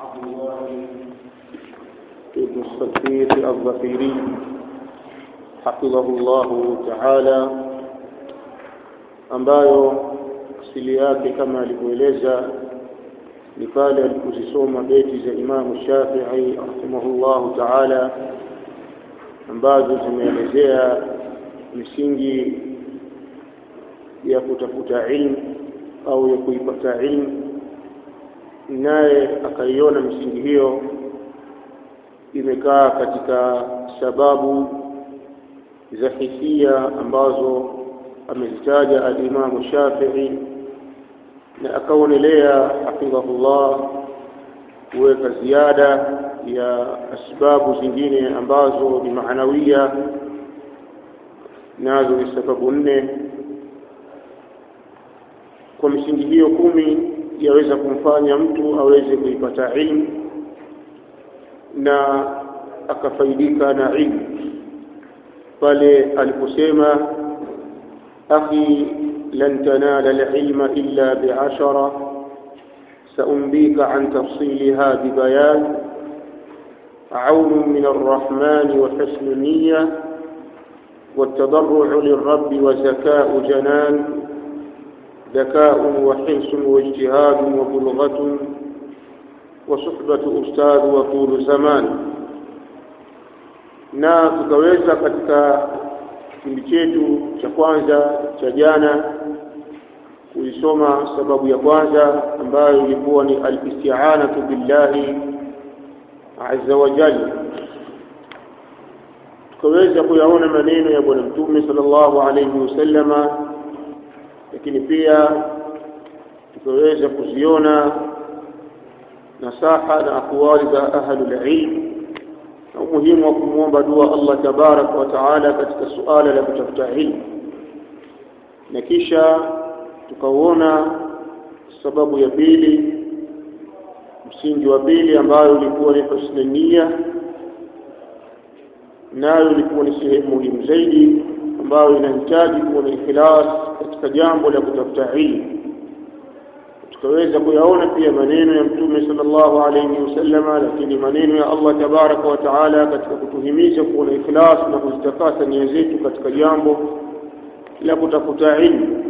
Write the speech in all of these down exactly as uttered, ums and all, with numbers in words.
عبد الله ابن الصفير الظفيري حفظه الله تعالى, ambayo asili yake kama alivyoeleza ni pale alipozisoma beti za Imam Shafi'i rahimahullahu ta'ala, ambazo zimeelezea misingi ya kutafuta ilmu au ya kuipata ilmu, naye akaiona misingi hiyo imekaa katika sababu za hisia ambazo amezitaja al-Imam Shafi'i, na akaonelea hafidhahullah kuweka ziada ya asbabu zingine ambazo ni maanawia, nazo ni sababu nne. Kwa misingi hiyo kumi yaweza kumfanya mtu aweze kuipata ilmu na akafaidika na ilmu, pale aliposema akhi lan tanala al-ilma illa bi'ashara sa'umbika an tafsilha bibayan aun min ar-rahman wa husn niyyah والتضرع للرب وزكاء جنان ذكاء وحرص واجتهاد وبلغة وصحبة أستاذ وطول زمان. na tukaweza katika kipindi chetu cha kwanza cha jana kuisoma sababu ya kwanza ambayo ilikuwa ni al-isti'anatu billahi azza wa jalla. Tukaweza kuyaona maneno ya bwana Mtume sallallahu alayhi wasallama, lakini pia tukaweza kuziona nasaha na aqwali za ahlul ilm na umuhimu wa kumuomba dua Allah tabarak wa taala katika suala la kutafuta ilmu. Na kisha tukaona sababu ya pili, msingi wa pili, ambayo ilikuwa ni husnul niyya, nayo ilikuwa ni sehemu muhimu zaidi ambayo inahitaji kuwa na ikhlas katika jambo la kutafuta ilmu. Tukaweza kuyaona pia maneno ya Mtume sallallahu alayhi wasallama, lakini maneno ya Allah tabaraka wa taala katika kutuhimiza kuwa na ikhlas na kuzitakasa nia zetu katika jambo la kutafuta ilmu.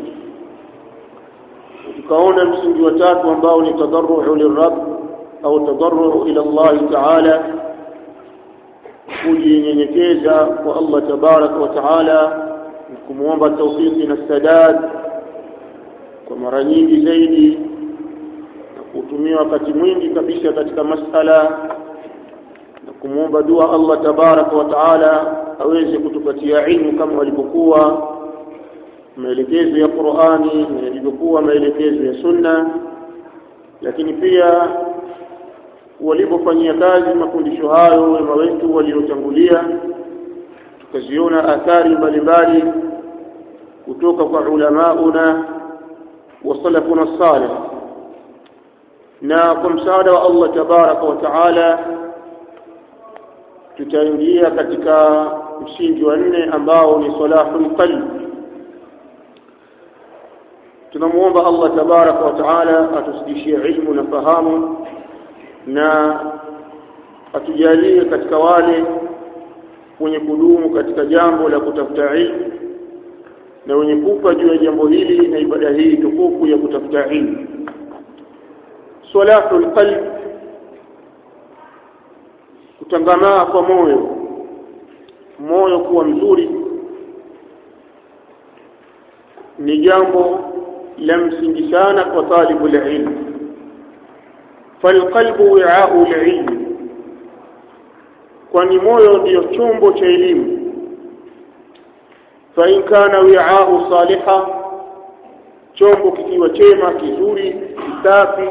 Tukaona msingi wa tatu ambao ni tadarru'u lirabb au tadarru'u ila Allah taala, kujinyenyekeza kwa Allah tabaraka wa taala, kumuomba tawfiki na sadad kwa mara nyingi zaidi, na kutumia wakati mwingi kabisa katika masala na kumuomba dua Allah tabaraka wa taala aweze kutupatia ilmu kama alipokuwa maelekezo ya Qur'ani na yalivyokuwa maelekezo ya Sunna, lakini pia walipofanyia kazi mafundisho hayo wema wetu waliotangulia. Tukaziona athari mbalimbali kutoka kwa ulamauna wa salafuna salih, na kwa msaada wa Allah tabaraka wa taala tutaingia katika msingi wa nne ambao ni salahul qalb. Tunamuomba Allah tabaraka wa taala atusidishie ilmu na fahamu, na atujalie katika wale wenye kudumu katika jambo la kutafuta ilmu na wenye kupa juu ya jambo hili na ibada hii tukufu ya kutafuta ilmu. Salahul qalb, kutangamaa kwa moyo, moyo kuwa mzuri, ni jambo la msingi sana kwa talibul ilm. Falqalbu wi'a'u al-ilm, kwani moyo ndio chombo cha elimu. Fa in kana wi'a'u saliha, chombo kikiwa chema kizuri kisafi,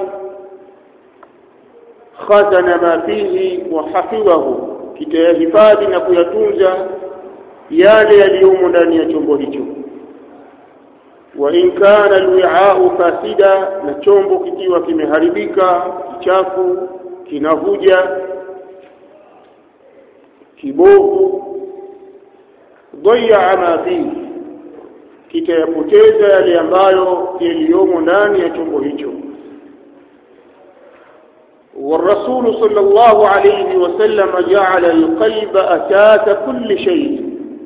khazana ma fihi wa hafidhahu, kitahifadhi na kuyatunza yale yaliyomo ndani ya chombo hicho. Wa in kana alwi'a'u fasida, na chombo kikiwa kimeharibika, kichafu, kinavuja, kibovu, dhayya ma fihi, kitayapoteza yale ambayo yaliyomo ndani ya chombo hicho. والرسول صلى الله عليه وسلم جعل القلب أساس كل شيء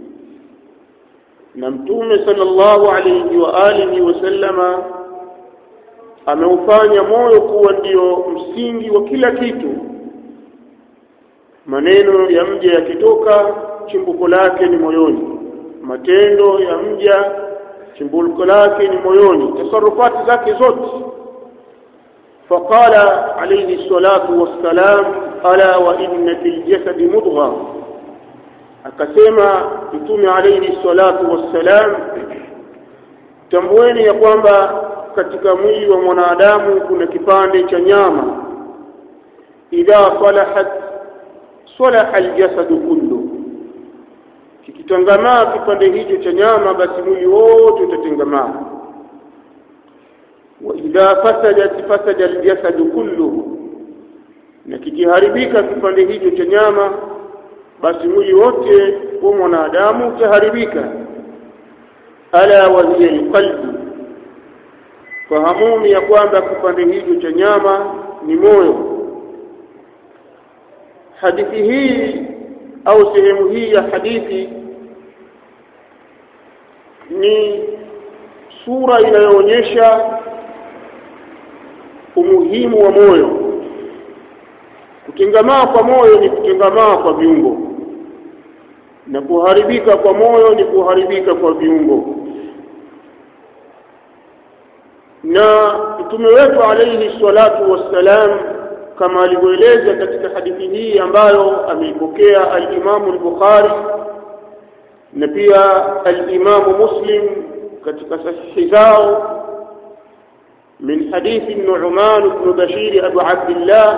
نمتوم صلى الله عليه وآله وسلم ameufanya moyo kuwa ndio msingi wa kila kitu. Maneno ya mja yakitoka chimbuko lake ni moyoni, matendo ya mja chimbuko lake ni moyoni, tasarufati zake zote. Faqala alayhi salatu wassalam ala wa inna fil jasadi mudghah, akasema mtume alayhi salatu wassalam, tambueni ya kwamba katika mwili wa mwanadamu kuna kipande cha nyama, idha salahat salaha aljasad kullu, kikitangamaa kipande hicho cha nyama basi mwili wote utatengamaa. Wa idha fasadat fasada aljasad kullu, na kikiharibika kipande hicho cha nyama basi mwili wote wa mwanadamu utaharibika. Ala wa hiya alqalb, fahamu ya kwamba kipande hicho cha nyama ni moyo. Hadithi hii au sehemu hii ya hadithi ni sura inayoonyesha umuhimu wa moyo. Kutengamaa kwa moyo ni kutengamaa kwa viungo, na kuharibika kwa moyo ni kuharibika kwa viungo. Na mtume wetu alayhi salatu wassalam kama alivyoeleza katika hadithi hii ambayo ameipokea al-Imam al-Bukhari na pia al-Imam Muslim katika sahihi zao, min hadithi Nu'man ibn Bashir Abu Abdullah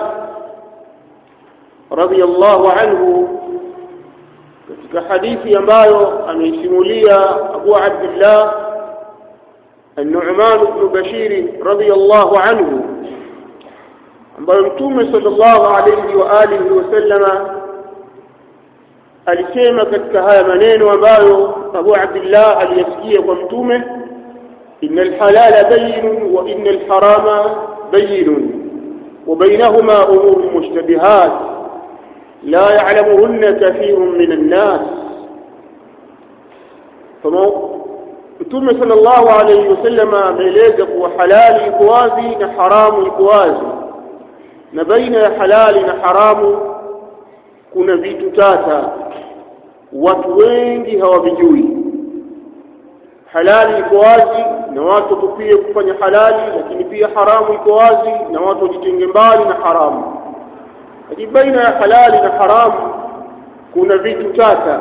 radiyallahu anhu, katika hadithi ambayo ameisimulia Abu Abdullah النعمان بن بشير رضي الله عنه, ambaye mtume sallallahu alayhi wa alihi wasallam alisema katika haya maneno ambayo Abu Abdullah aliyasikia kwa mtume, innal halala bayyin wa innal harama bayyin wa bainahuma umur mushtabihat la ya'lamuhunna kathirun minan nas. Mtume sallallahu alayhi wasallam ameeleza kuwa halali iko wazi na haramu iko wazi, na baina ya halali na haramu kuna vitu tata watu wengi hawavijui. Halali iko wazi na watu tupie kufanya halali, lakini pia haramu iko wazi na watu wajitenge mbali na haramu. Hadi baina ya halali na haramu kuna vitu tata,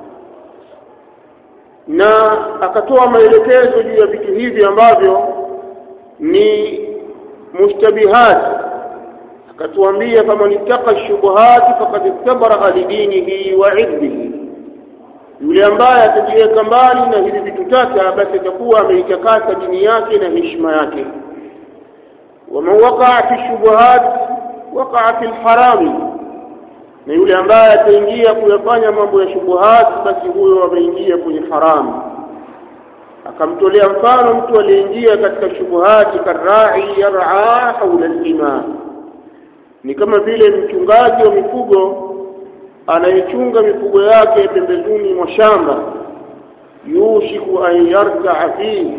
na akatoa maelekezo juu ya vitu hivi ambavyo ni mushtabihat. Akatuambia kama nitaka shubuhat faqad istabara lidinihi wa irdihi, yule ambaye atajiweka mbali na hivi vitu tata basi atakuwa ameitakasa dini yake na heshima yake. Wa man waqa'a fi shubuhat waqa'a fi alharami, na yule ambaye ataingia kuyafanya mambo ya shubuhat basi huyo ameingia kwenye haramu. Akamtolea mfano mtu aliyeingia katika shubuhat, karai yar'a hawla al-ima, ni kama vile mchungaji wa mifugo anayechunga mifugo yake pembezoni mwa shamba, yushiku an yarta'a fihi,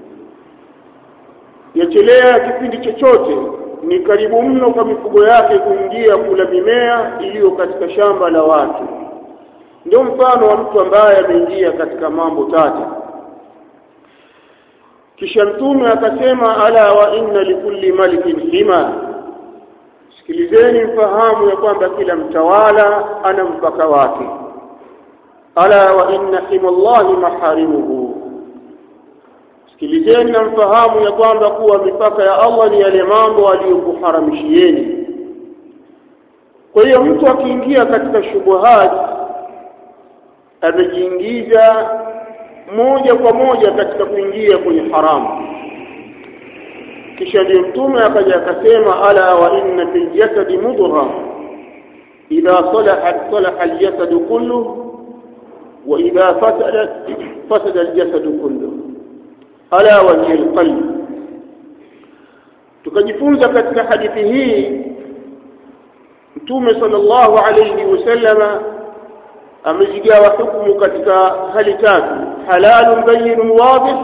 yachelea kipindi chochote, ni karibu mno kwa mifugo yake kuingia kula mimea iliyo katika shamba la watu. Ndio mfano wa mtu ambaye ameingia katika mambo tata. Kisha mtume akasema, ala wa inna likulli malikin hima, sikilizeni mfahamu ya kwamba kila mtawala ana mpaka wake. Ala wa inna himallahi maharimuhu, sikilizeni na mfahamu ya kwamba kuwa mipaka ya Allah ni yale mambo aliyokuharamishieni. Kwa hiyo mtu akiingia katika shubuhat amejiingiza moja kwa moja katika kuingia kwenye haramu. Kisha ndio mtume akaja akasema, ala wa inna fil jasadi mudghah idha salahat salaha al-jasad kulluhu wa idha fasadat fasada al-jasad kulluhu ala wa hiya al-qalb. Tukajifunza katika hadithi hii Mtume sallallahu alayhi wasallam amejigawa hukumu katika hali tatu: halalun bayyinun wadih,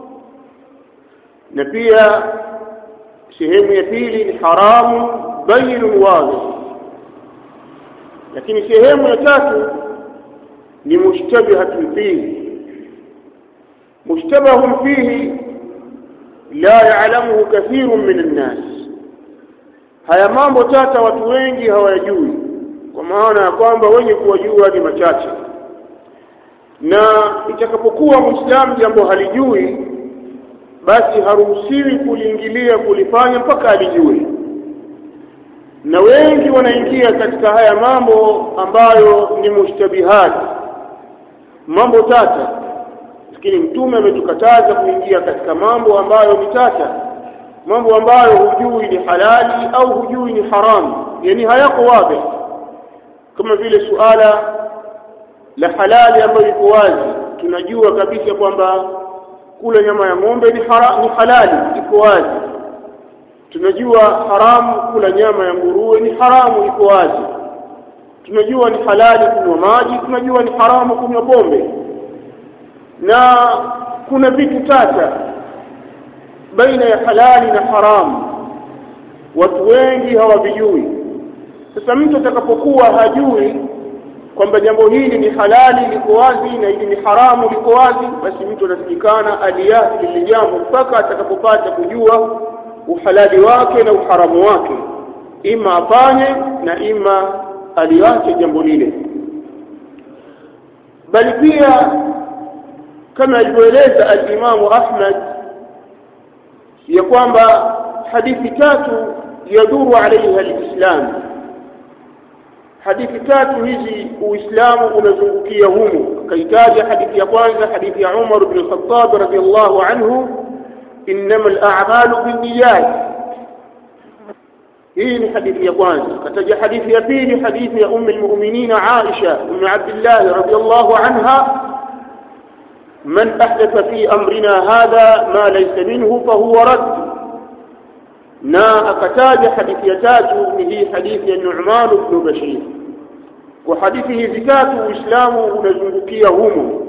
na pia sehemu ya pili ni haramu bayyinun wadih, lakini sehemu ya tatu ni mushtabihatun fihi. Mushtabahun fihi la ya'lamuhu kathirun min an-nas. Haya mambo tata watu wengi hawayajui, kwa maana ya kwamba wenye kuwajua ni machache, na itakapokuwa Muislamu jambo halijui, basi haruhusiwi kuliingilia kulifanya mpaka alijue. Na wengi wanaingia katika haya mambo ambayo ni mushtabihat, mambo tata, lakini Mtume ametukataza kuingia katika mambo ambayo ni tata, mambo ambayo hujui ni halali au hujui ni haramu, yani hayako wazi, kama vile suala la halali ambayo iko wazi. Tunajua kabisa kwamba kula nyama ya ng'ombe ni haramu, ni halali, iko wazi. Tunajua haramu kula nyama ya nguruwe ni haramu, iko wazi. Tunajua ni halali kunywa maji, tunajua ni haramu kunywa pombe. Na kuna vitu tata baina ya halali na haramu, watu wengi hawavijui. Sasa mtu atakapokuwa hajui kwamba jambo hili ni halali liko wazi na hili ni haramu liko wazi, basi mtu anasikikana aliachi lile jambo mpaka atakapopata kujua uhalali wake na uharamu wake, ima afanye na ima aliache jambo lile. Bali pia kama alivyoeleza al-Imam Ahmad ya kwamba hadithi tatu yaduru alaiha al-Islam. Hadithi tatu hizi Uislamu unazungukia humo. Kaitaja hadithi ya kwanza, hadithi ya Umar ibn al-Khattab radiyallahu anhu, innamal a'malu binniyat. Hii ni hadithi ya kwanza. Kataja hadithi ya pili, hadithi ya ummu al-mu'minin Aisha umm Abdullah radiyallahu anha, man ahdatha fi amrina hadha ma laysa minhu fa huwa radd. Na akataja hadithi ya tatu ni hii hadithi ya Nu'man ibn Bashir. Kwa hadithi hizi tatu Uislamu unazungukia humo.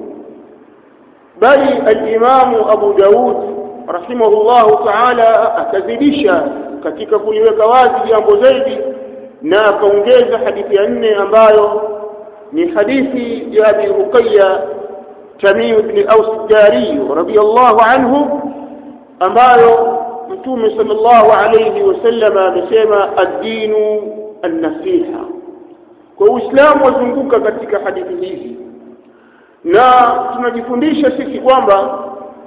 Bali al-Imam Abu Daud rahimahullahu ta'ala akazidisha katika kuliweka wazi jambo zaidi, na akaongeza hadithi ya nne ambayo ni hadithi ya Abi Ruqayya Tamim ibn Aws al-Dari radiyallahu anhu, ambayo Mtume sallallahu alayhi wasallam amesema ad-dinu an-nasiha. Kwa Uislamu wazunguka katika hadithi hizi, na tunajifundisha sisi kwamba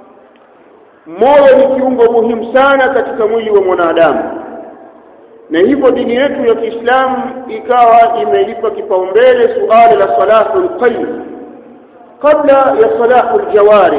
moyo ni kiungo muhimu sana katika mwili wa mwanadamu, na hivyo dini yetu ya Kiislamu ikawa imelipa kipaumbele suala la salatul qalb kabla ya salatul jawarih,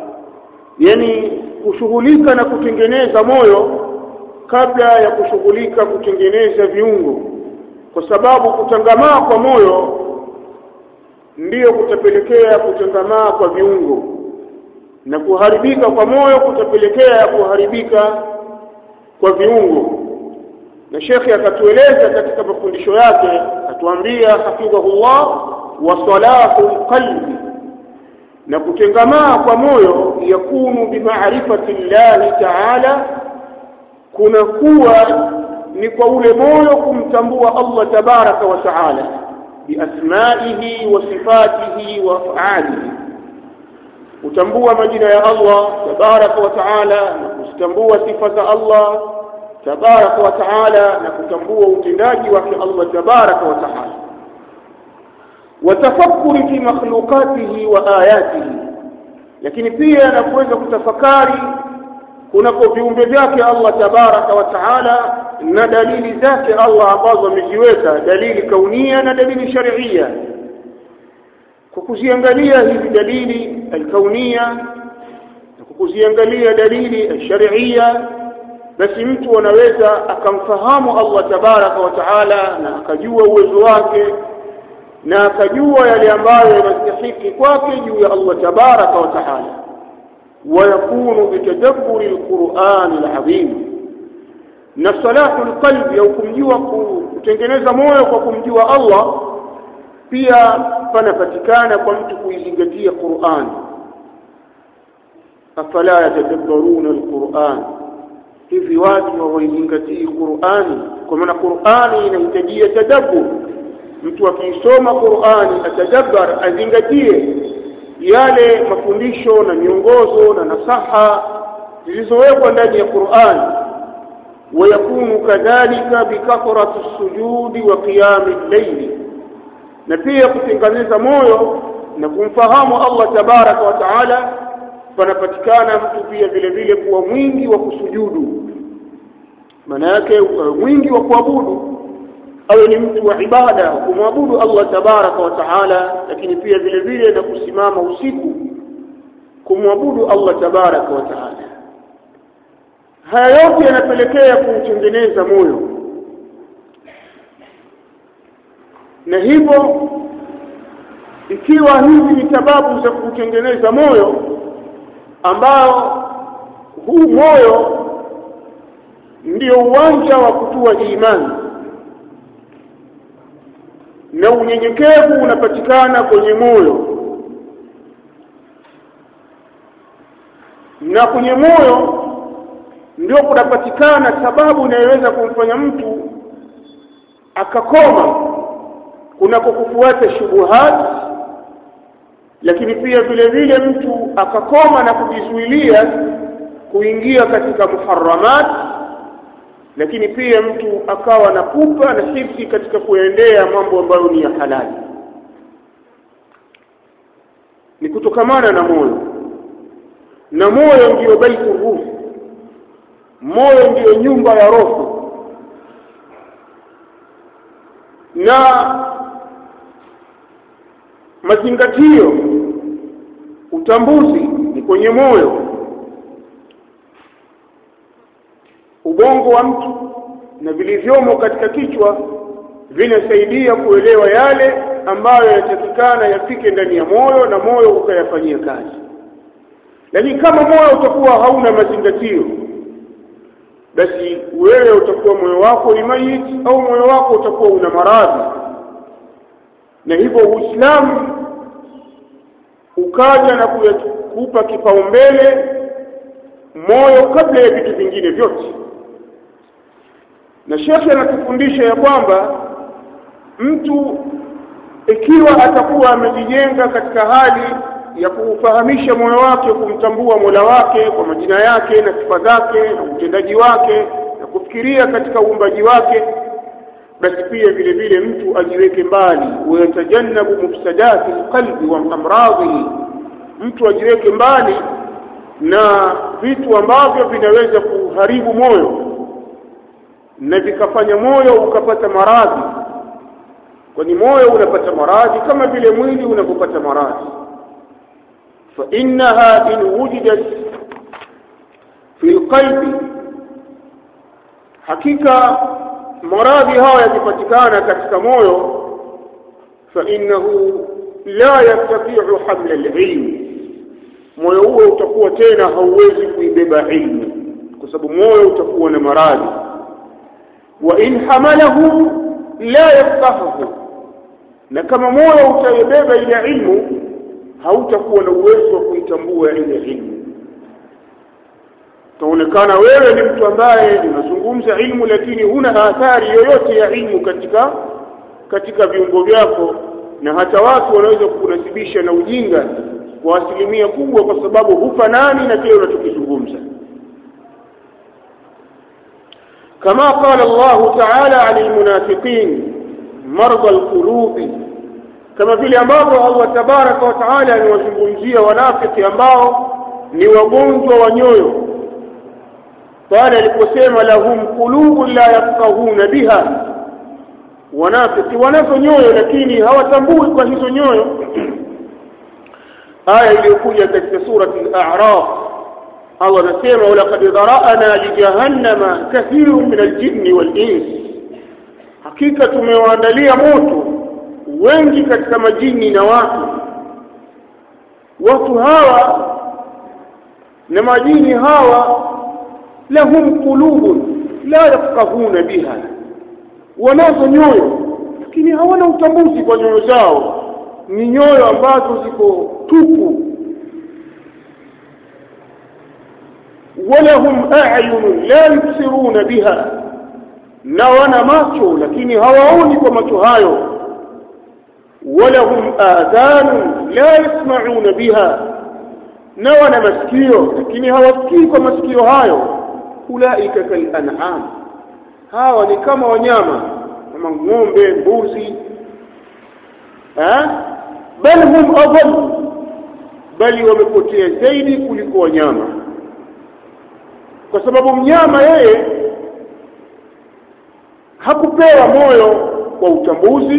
yani kushughulika na kutengeneza moyo kabla ya kushughulika kutengeneza viungo, kwa sababu kutangamaa kwa moyo ndiyo kutapelekea kutangamaa kwa viungo, na kuharibika kwa moyo kutapelekea kuharibika kwa viungo. Na Sheikh akatueleza katika mafundisho yake, atuambia hafidhahullah, wa salahul qalbi, na kutengamaa kwa moyo yakunu bimaarifati llahi ta'ala, kuna kuwa ni kwa ule moyo kumtambua Allah tabaraka wa ta'ala biasmaihi wa sifatihi wa af'alihi, kutambua majina ya Allah tabaraka wa ta'ala na kutambua sifa za Allah tabaraka wa ta'ala na kutambua utendaji wake Allah tabaraka wa ta'ala, watafakkuri fi makhluqatihi wa ayatihi, lakini pia na kuweza kutafakari kunako viumbe vyake Allah tabaraka wa ta'ala na dalili zake Allah ambazo ameziweka, dalili kaunia na dalili sharia. Kwa kuziangalia hizi dalili al-kaunia na kuziangalia dalili al-sharia, basi mtu anaweza akamfahamu Allah tabaraka wa ta'ala na akajua uwezo wake na akajua yale ambayo yanastahili kwake juu ya Allah tabaraka wa ta'ala. ويكون بتدبر القرآن العظيم, na salahul qalbi au kumjua kutengeneza moyo kwa kumjua Allah pia panapatikana kwa mtu kuizingatia Qur'an. Afala yatadabbaruna alquran, hivi watu hawaizingatii Qur'ani? Kwa maana Qur'ani inahitaji tadabbur. Mtu akisoma Qur'ani atadabbar, azingatie yale mafundisho na miongozo na nasaha zilizowekwa ndani ya Qur'ani. ويكون كذلك بكثرة السجود وقيام الليل, na pia kutengeneza moyo na kumfahamu Allah tabaraka wa taala panapatikana mtu pia vile vile kuwa mwingi wa kusujudu. Maana yake mwingi wa kuabudu, awe ni mtu wa ibada kumwabudu Allah tabaraka wa taala, lakini pia vile vile na kusimama usiku kumwabudu Allah tabaraka wa taala. Haya yote yanapelekea kutengeneza moyo, na hivyo ikiwa hizi ni sababu za kutengeneza moyo, ambao huu moyo ndio uwanja wa kutua imani, na unyenyekevu unapatikana kwenye moyo, na kwenye moyo ndio kunapatikana sababu inayoweza kumfanya mtu akakoma kunako kufuata shubuhat, lakini pia vile vile mtu akakoma na kujizuilia kuingia katika muharramat, lakini pia mtu akawa na pupa na hifsi katika kuendea mambo ambayo ni ya halali. Ni kutokamana na moyo, na moyo ndio baitu ruh, moyo ndio nyumba ya roho, na mazingatio utambuzi ni kwenye moyo. Ubongo wa mtu na vilivyomo katika kichwa vinasaidia kuelewa yale ambayo yatakikana yafike ndani ya moyo, na moyo ukayafanyia kazi. Lakini kama moyo utakuwa hauna mazingatio, basi wewe utakuwa moyo wako ni maiti, au moyo wako utakuwa una maradhi. Na hivyo Uislamu ukaja na kukupa kipaumbele moyo kabla ya vitu vingine vyote. Na Sheikh anatufundisha ya kwamba mtu ikiwa atakuwa amejijenga katika hali ya kufahamisha moyo wake kumtambua Mola wake kwa majina yake na sifa zake na utendaji wake na kufikiria katika uumbaji wake, basi pia vile vile mtu ajiweke mbali, wayatajannabu mufsadati alqalbi wa amradhihi, mtu ajiweke mbali na vitu ambavyo vinaweza kuharibu moyo na vikafanya moyo ukapata maradhi. Kwani moyo unapata maradhi kama vile mwili unapopata maradhi. fa innaha in wujidat fi alqalbi, hakika maradhi haya yakipatikana katika moyo, fa innahu la yastati'u hamla alilm, moyo huo utakuwa tena hauwezi kuibeba ilmu, kwa sababu moyo utakuwa na maradhi. wa in hamalahu la yafqahu, na kama moyo utaibeba ile ilmu hautakuwa na uwezo wa kuitambua ile ilmu. Taonekana wewe ni mtu ambaye unazungumza ilmu, lakini huna athari yoyote ya ilmu katika katika viungo vyako, na hata watu wanaweza kukunasibisha na ujinga kwa asilimia kubwa, kwa sababu hufanani na kile unachokizungumza. كما قال الله تعالى عن المنافقين مرضى القلوب, kama vile ambavyo Allah tabaraka wa taala aliwazungumzia wanafiki ambao ni wagonjwa wa nyoyo pale aliposema lahum qulubun la yafqahuna biha, wanafiki wanazo nyoyo lakini hawatambui kwa hizo nyoyo. aya iliyokuja katika surati al-A'raf, Allah anasema walaqad dhara'na li jahannama kathirun min al-jinni wal-ins, hakika tumewaandalia moto wengi katika majini na watu. Watu hawa na majini hawa lahum qulubun, la yafqahuna biha, wanazo nyoyo lakini hawana utambuzi kwa nyoyo zao, ni nyoyo ambazo ziko tupu. walahum a'yun la yubsiruna biha, na wana macho lakini hawaoni kwa macho hayo. walahum adhanun la yasma'una biha, na wana masikio lakini hawasikii kwa masikio hayo. ulaika kal an'am, hawa ni kama wanyama kama ng'ombe, mbuzi. eh bal hum adall, bali wamepotea zaidi kuliko wanyama, kwa sababu mnyama yeye hakupewa moyo wa utambuzi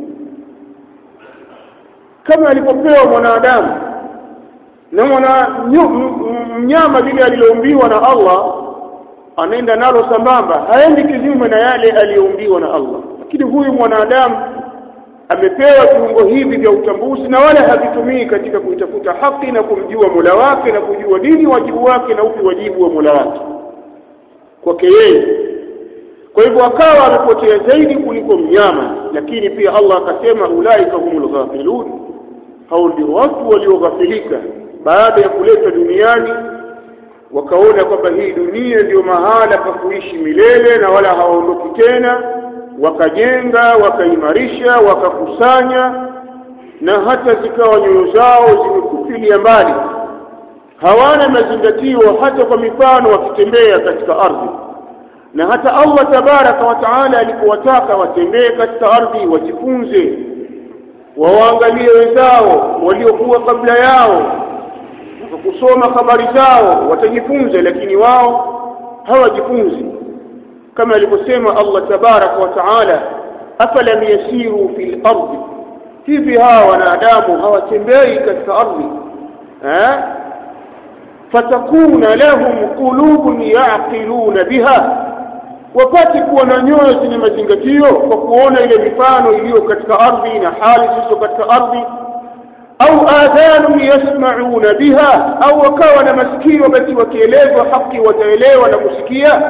kama alipopewa mwanadamu. Na mwana mnyama vile aliyoumbiwa na Allah anaenda nalo sambamba, haendi kinyume na yale aliyoumbiwa na Allah. Lakini huyu mwanadamu amepewa viungo hivi vya utambuzi na wala havitumii katika kuitafuta haki na kumjua Mola wake na kujua nini wajibu wake na upi wajibu wa Mola wake kwake yeye. Kwa hivyo akawa amepotea zaidi kuliko mnyama. Lakini pia Allah akasema ulaika humul ghafilun, hao ndio watu walioghafilika baada ya kuletwa duniani, wakaona kwamba hii dunia ndio mahala pa kuishi milele na wala hawaondoki tena. Wakajenga, wakaimarisha, wakakusanya, na hata zikawa nyoyo zao zimekufilia mbali, hawana mazingatio hata kwa mifano wakitembea katika ardhi. Na hata Allah tabaraka wa taala alipowataka watembee katika ardhi, wajifunze, waangalie wenzao waliokuwa kabla yao, kusoma habari zao, watajifunza, lakini wao hawajifunzi. Kama alivyosema Allah tabaraka wa taala, afalam yasiru fil ardi, hivi hawa wanadamu hawatembei katika ardhi eh fatakuna lahum qulubun yaqiluna biha, wapate kuwa na nyoyo zenye mazingatio kwa kuona ile mifano iliyo katika ardhi na hali zilizo katika ardhi. au adhanun yasma'una biha, au wakawa na masikio basi wakielezwa haki wataelewa na kusikia.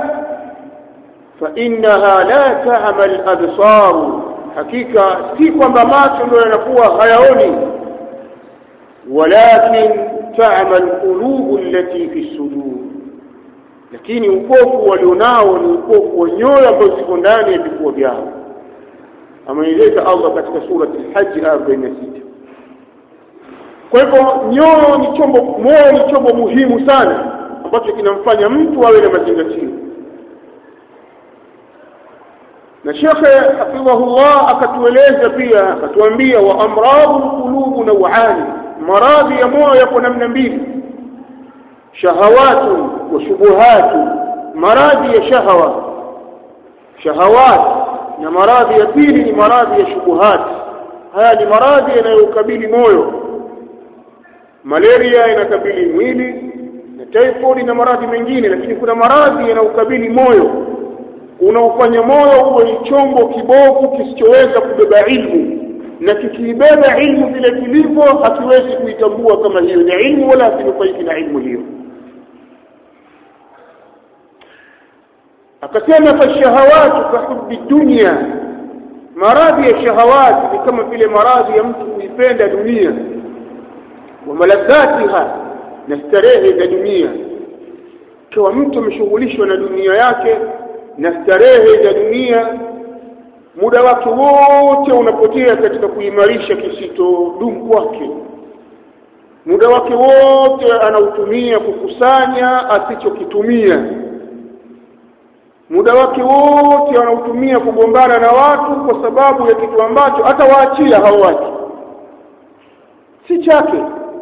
fa innaha la ta'mal absar, hakika si kwamba macho ndio yanakuwa hayaoni, walakin ta'mal qulubu allati fi sudur, lakini upofu walionao ni upofu wa nyoyo ambazo ziko ndani ya vifua vyao. Ameeleza Allah katika sura al-Hajj arobaini na sita. Kwa hivyo nyoyo ni chombo, moyo ni chombo muhimu sana ambacho kinamfanya mtu awe na mazingatio. Na Sheikh hafidhahullah akatueleza pia, akatuambia wa amradul qulub naw'an, maradhi ya moyo yapo namna mbili, shahawatu wa shubuhatu, maradhi ya shahawa shahawat, na maradhi ya pili ni maradhi ya shubuhat. Haya ni maradhi yanayokabili moyo. Malaria inakabili mwili na typhoid na maradhi mengine, lakini kuna maradhi yanayokabili moyo, unaofanya moyo uwe ni chombo kibovu kisichoweza kubeba ilmu, na kikibeba ilmu vile kilivyo hakiwezi kuitambua kama hiyo ni ilmu wala hakinufaiki na ilmu hiyo. Akasema fa shahawatu ka hubbi dunya, maradhi ya shahawati ni kama vile maradhi ya mtu kuipenda dunia, wa maladhatiha, na starehe za dunia. Kwa mtu ameshughulishwa na dunia yake na starehe za dunia, muda wake wote unapotea katika kuimarisha kisito dumu kwake. Muda wake wote anautumia kukusanya asichokitumia. Muda wake wote anautumia kugombana na watu kwa sababu ya kitu ambacho hata waachia hawati, si chake.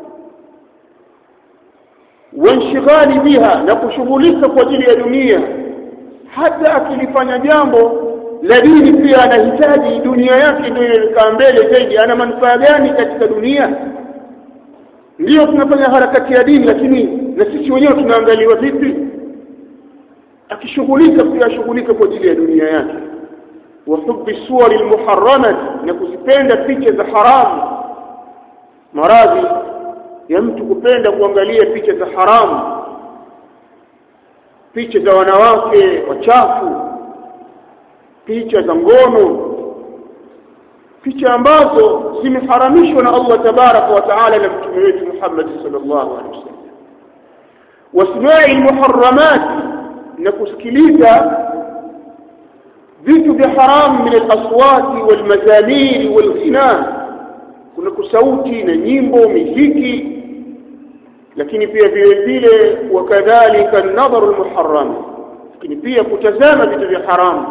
Wanshighali biha, na kushughulika kwa ajili ya dunia. Hata akilifanya jambo la dini pia anahitaji dunia yake ndio ikaa mbele zaidi. Ana manufaa gani katika dunia? Ndio tunafanya harakati ya dini, lakini na sisi wenyewe tunaangaliwa vipi? Akishughulika pia shughulika kwa ajili ya dunia yake. Wa hubbi suwari almuharramat, na kuzipenda picha za haramu. Maradhi ya mtu kupenda kuangalia picha za haramu. picha za wanawake wachafu, picha za ngono, picha ambazo zimeharamishwa na Allah tabaraka wa taala na mtume wetu Muhammad sallallahu alaihi wasallam. Wasma'i muharramat, na kusikiliza vitu vya haramu min al-aswati wal mazamir wal ghina, kuna kusauti na nyimbo, muziki, lakini pia vile vile wakadhalika an-nadhar al-muharram, lakini pia kutazama vitu vya haramu.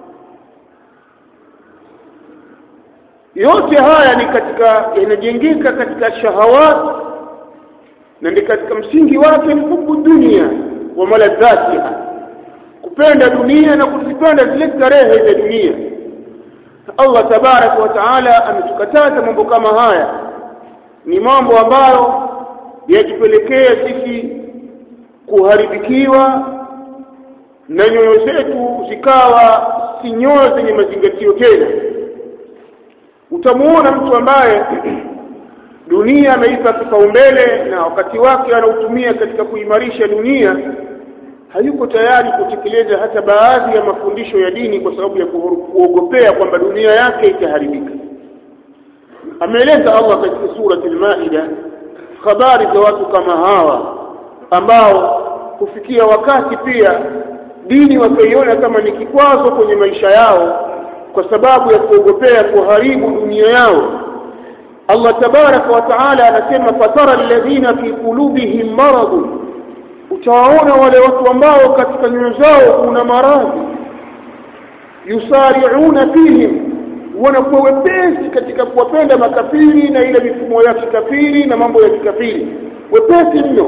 Yote haya ni katika yanajengeka katika shahawat, na ni katika msingi wake ni hubu dunia wa maladhatiha, kupenda dunia na kuzipenda zile starehe za dunia. Allah tabaraka wa taala ametukataza mambo kama haya. Ni mambo ambayo yatupelekea sisi kuharibikiwa na nyoyo zetu zikawa si nyoyo zenye mazingatio tena. Utamuona mtu ambaye dunia ameipa kipaumbele na wakati wake anautumia katika kuimarisha dunia, hayuko tayari kutekeleza hata baadhi ya mafundisho ya dini kwa sababu ya kuogopea kwamba dunia yake itaharibika. Ameeleza Allah katika sura al-Maida habari za watu kama hawa ambao kufikia wakati pia dini wakaiona kama ni kikwazo kwenye maisha yao kwa sababu ya kuogopea kuharibu dunia yao. Allah tabaraka wa taala anasema fatara alladhina fi qulubihim marad, utawaona wale watu ambao katika nyoyo zao kuna maradhi, yusari'una fihim, wanakuwa wepesi katika kuwapenda makafiri na ile mifumo ya kikafiri na mambo ya kikafiri, wepesi mno.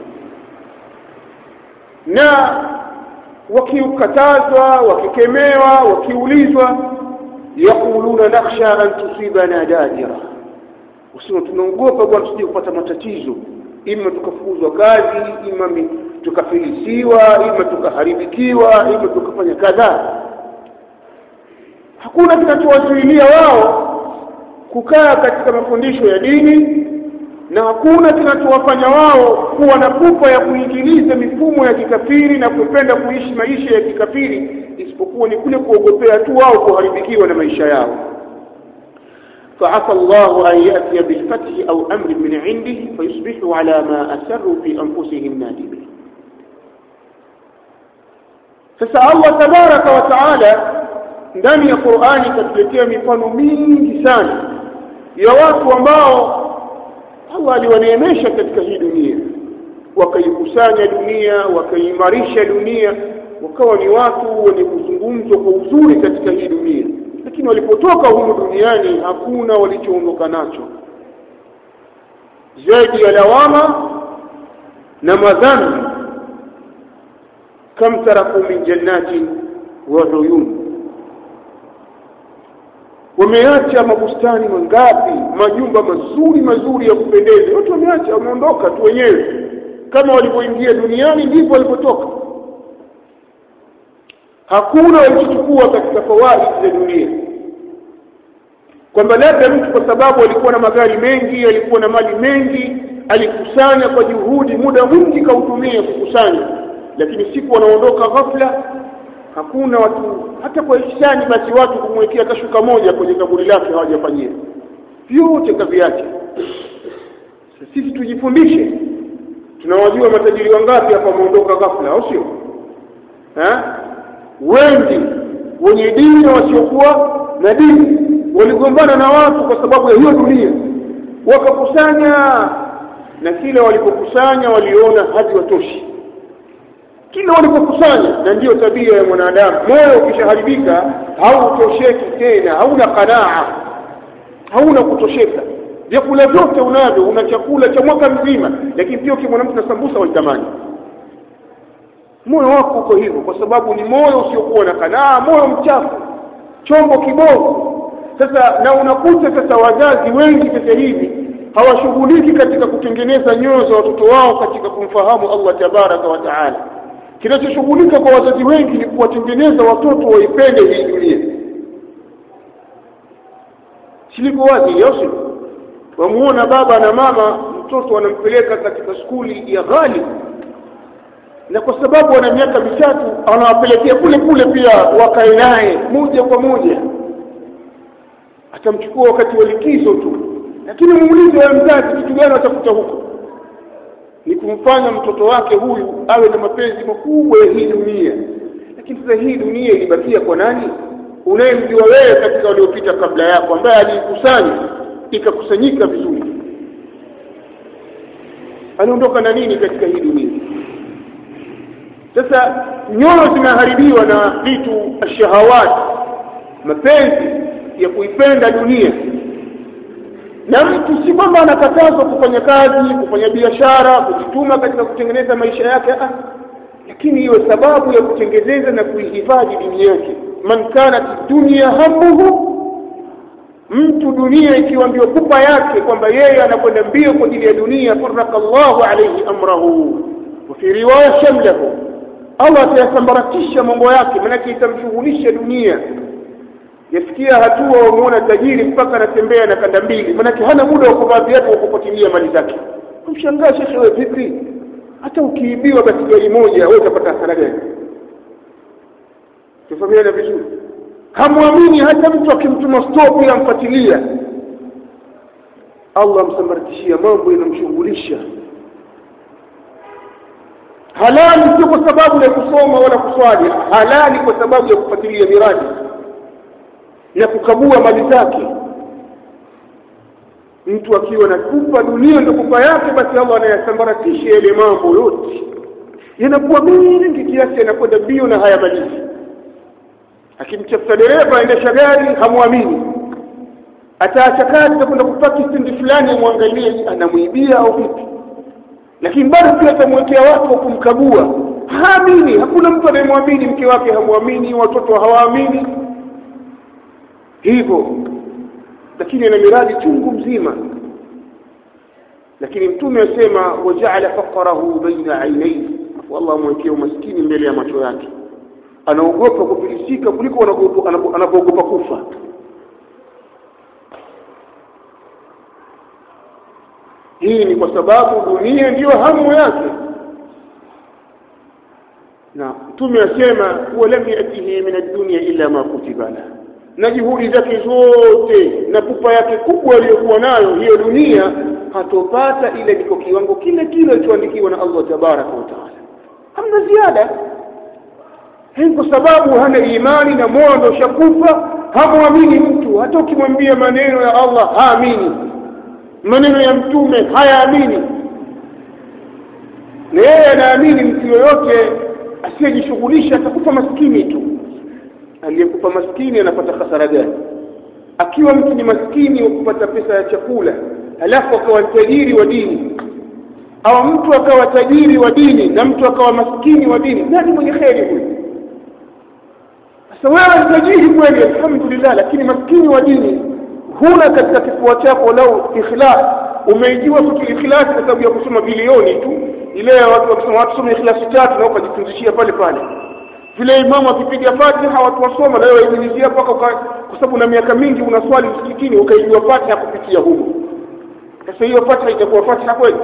Na wakikatazwa, wakikemewa, wakiulizwa, yakuluna nakhsha an tusibana dadira, usio tunaogopa bwana tusije kupata matatizo, ima tukafukuzwa kazi, ima tukafilisiwa, ima tukaharibikiwa, ima tukafanya kadhaa. Hakuna kinachowazuilia wao kukaa katika mafundisho ya dini, na hakuna kinachowafanya wao kuwa na pupa ya kuingiliza mifumo ya kikafiri na kupenda kuishi maisha ya kikafiri, isipokuwa ni kule kuogopea tu wao kuharibikiwa na maisha yao. فعسى الله أن يأتي بالفتح أو أمر من عنده فيصبحوا على ما أسروا في أنفسهم نادمين. فسأل الله تبارك وتعالى ndani ya Qur'ani katuletea mifano mingi sana ya watu ambao Allah aliwaneemesha katika hii dunia, wakaikusanya dunia, wakaimarisha dunia, wakawa ni watu wenye kuzungumzwa kwa uzuri katika hii dunia, lakini walipotoka humu duniani hakuna walichoondoka nacho zaidi ya lawama na madhambi. Kam taraku min jannatin wa uyun, wameacha mabustani mangapi, majumba mazuri mazuri ya kupendeza, watu wameacha, wameondoka tu wenyewe. Kama walipoingia duniani ndivyo walipotoka. Hakuna walichochukua katika fawaid za dunia, kwamba labda mtu kwa sababu alikuwa na magari mengi, alikuwa na mali mengi, alikusanya kwa juhudi, muda mwingi kautumia kukusanya, lakini siku wanaondoka ghafla. Hakuna watu hata kwa ihsani basi watu kumwekea kashuka moja kwenye kaburi lake hawajafanyia, vyote kaviacha. Sisi tujifundishe. Tunawajua matajiri wangapi hapa wameondoka ghafla, au sio? Eh? Wengi wenye dini na wasiokuwa na dini waligombana na watu kwa sababu ya hiyo dunia, wakakusanya, na kila walipokusanya waliona haziwatoshi. Kila walipokusanya, na ndio tabia ya mwanadamu, moyo ukishaharibika hautosheki tena, hauna qanaa, hauna kutosheka. Vyakula vyote unavyo, una chakula cha mwaka mzima, lakini pia ukimwona mtu na sambusa walitamani. Moyo wako uko hivyo kwa sababu ni moyo usiokuwa na qanaa, moyo mchafu, chombo kibovu. Sasa na unakuta sasa wazazi wengi sasa hivi hawashughuliki katika kutengeneza nyoyo za watoto wao katika kumfahamu Allah tabaraka wa taala. Kinachoshughulika kwa wazazi wengi ni kuwatengeneza watoto waipende hii dunia. Siliko wazi yote. Wamuona baba na mama mtoto wanampeleka katika skuli ya ghali, na kwa sababu ana miaka mitatu anawapelekea kule kule pia wakae naye moja kwa moja, atamchukua wakati wa likizo tu. Lakini muulize wa mzazi kitu gani atakuta huko? Ni kumfanya mtoto wake huyu awe na mapenzi makubwa ya hii dunia. Lakini sasa hii dunia ilibakia kwa nani? Unayemjua wewe katika waliopita kabla yako, ambaye alikusanya ikakusanyika vizuri. Anaondoka na nini katika hii dunia? Sasa nyoyo zinaharibiwa na vitu ashahawat, mapenzi ya kuipenda dunia. Na mtu si kwamba anakatazwa kufanya kazi, kufanya biashara, kujituma katika kutengeneza maisha yake, ah, lakini iwe sababu ya kutengeneza na kuihifadhi dunia yake. Man kana dunya hammuhu, mtu dunia ikiwa ndio pupa yake, kwamba yeye anakwenda mbio kwa ajili ya dunia, farakallahu alayhi amrahu wa fi riwaya shamlahu, Allah atayasambaratisha mambo yake, maana itamshughulisha dunia. Yafikia hatua wamuona tajiri mpaka anatembea na kanda mbili, maana hana muda wa kuvaa viatu wa kufuatilia mali zake. Kumshangaa shekhe, wewe vipi? Hata ukiibiwa basi gari moja wewe utapata hasara gani? Tufahamiana vizuri. Hamwamini hata mtu akimtuma stop ya mfuatilia. Allah msambaratishia mambo yanamshughulisha. Halali sio kwa sababu ya kusoma wala kuswali, halali kwa sababu ya kufuatilia miradi na kukagua mali zake. Mtu akiwa na kupa dunia ndio kupa yake, basi Allah anayasambaratisha yale mambo yote, yanakuwa mengi kiasi anakwenda bio na hayamalizi. Akimtafuta dereva aendesha gari hamwamini, ataacha kazi kwenda kupaki stendi fulani amwangalie anamuibia au vipi, lakini bado pia atamwekea watu wa kumkagua. Haamini, hakuna mtu anayemwamini mke wake, hamwamini, watoto hawaamini hivyo, lakini ana miradi chungu mzima. Lakini Mtume asema waja'ala faqrahu baina aynayhi, wallahu mwekea umaskini mbele ya macho yake. Anaogopa kufilisika kuliko anapoogopa kufa. Hii ni kwa sababu dunia ndiyo hamu yake. Na Mtume asema walam yatihi min ad-dunya illa ma kutiba lahu, na juhudi zake zote na pupa yake kubwa aliyokuwa nayo hiyo dunia hatopata ile kiko kiwango kile kile alichoandikiwa na Allah tabaraka wa taala, hamna ziada. Hii kwa sababu hana imani na moyo shakufa, hamwamini mtu. Hata ukimwambia maneno ya Allah haamini, maneno ya Mtume hayaamini. Na yeye anaamini mtu yoyote asiyejishughulisha atakufa maskini tu. Aliyekufa maskini anapata hasara gani? Akiwa mtu ni maskini wa kupata pesa ya chakula, halafu akawa tajiri wa dini, au mtu akawa tajiri wa dini na mtu akawa maskini wa dini, nani mwenye kheri huyo? Sasa wewe tajiri kweli, alhamdulillah, lakini maskini wa dini, huna katika kifua chako lau ikhlas. Umeijiwa tu ikhlas kwa sababu ya kusoma bilioni tu, ile watu wakisema watu soma ikhlas tatu na ukajifunzishia pale pale. Vile imamu akipiga Fatiha watu wasoma, na wewe uingia mpaka kwa sababu na miaka mingi unaswali msikitini ukaijua Fatiha kupitia huko. Sasa hiyo Fatiha itakuwa Fatiha kweli?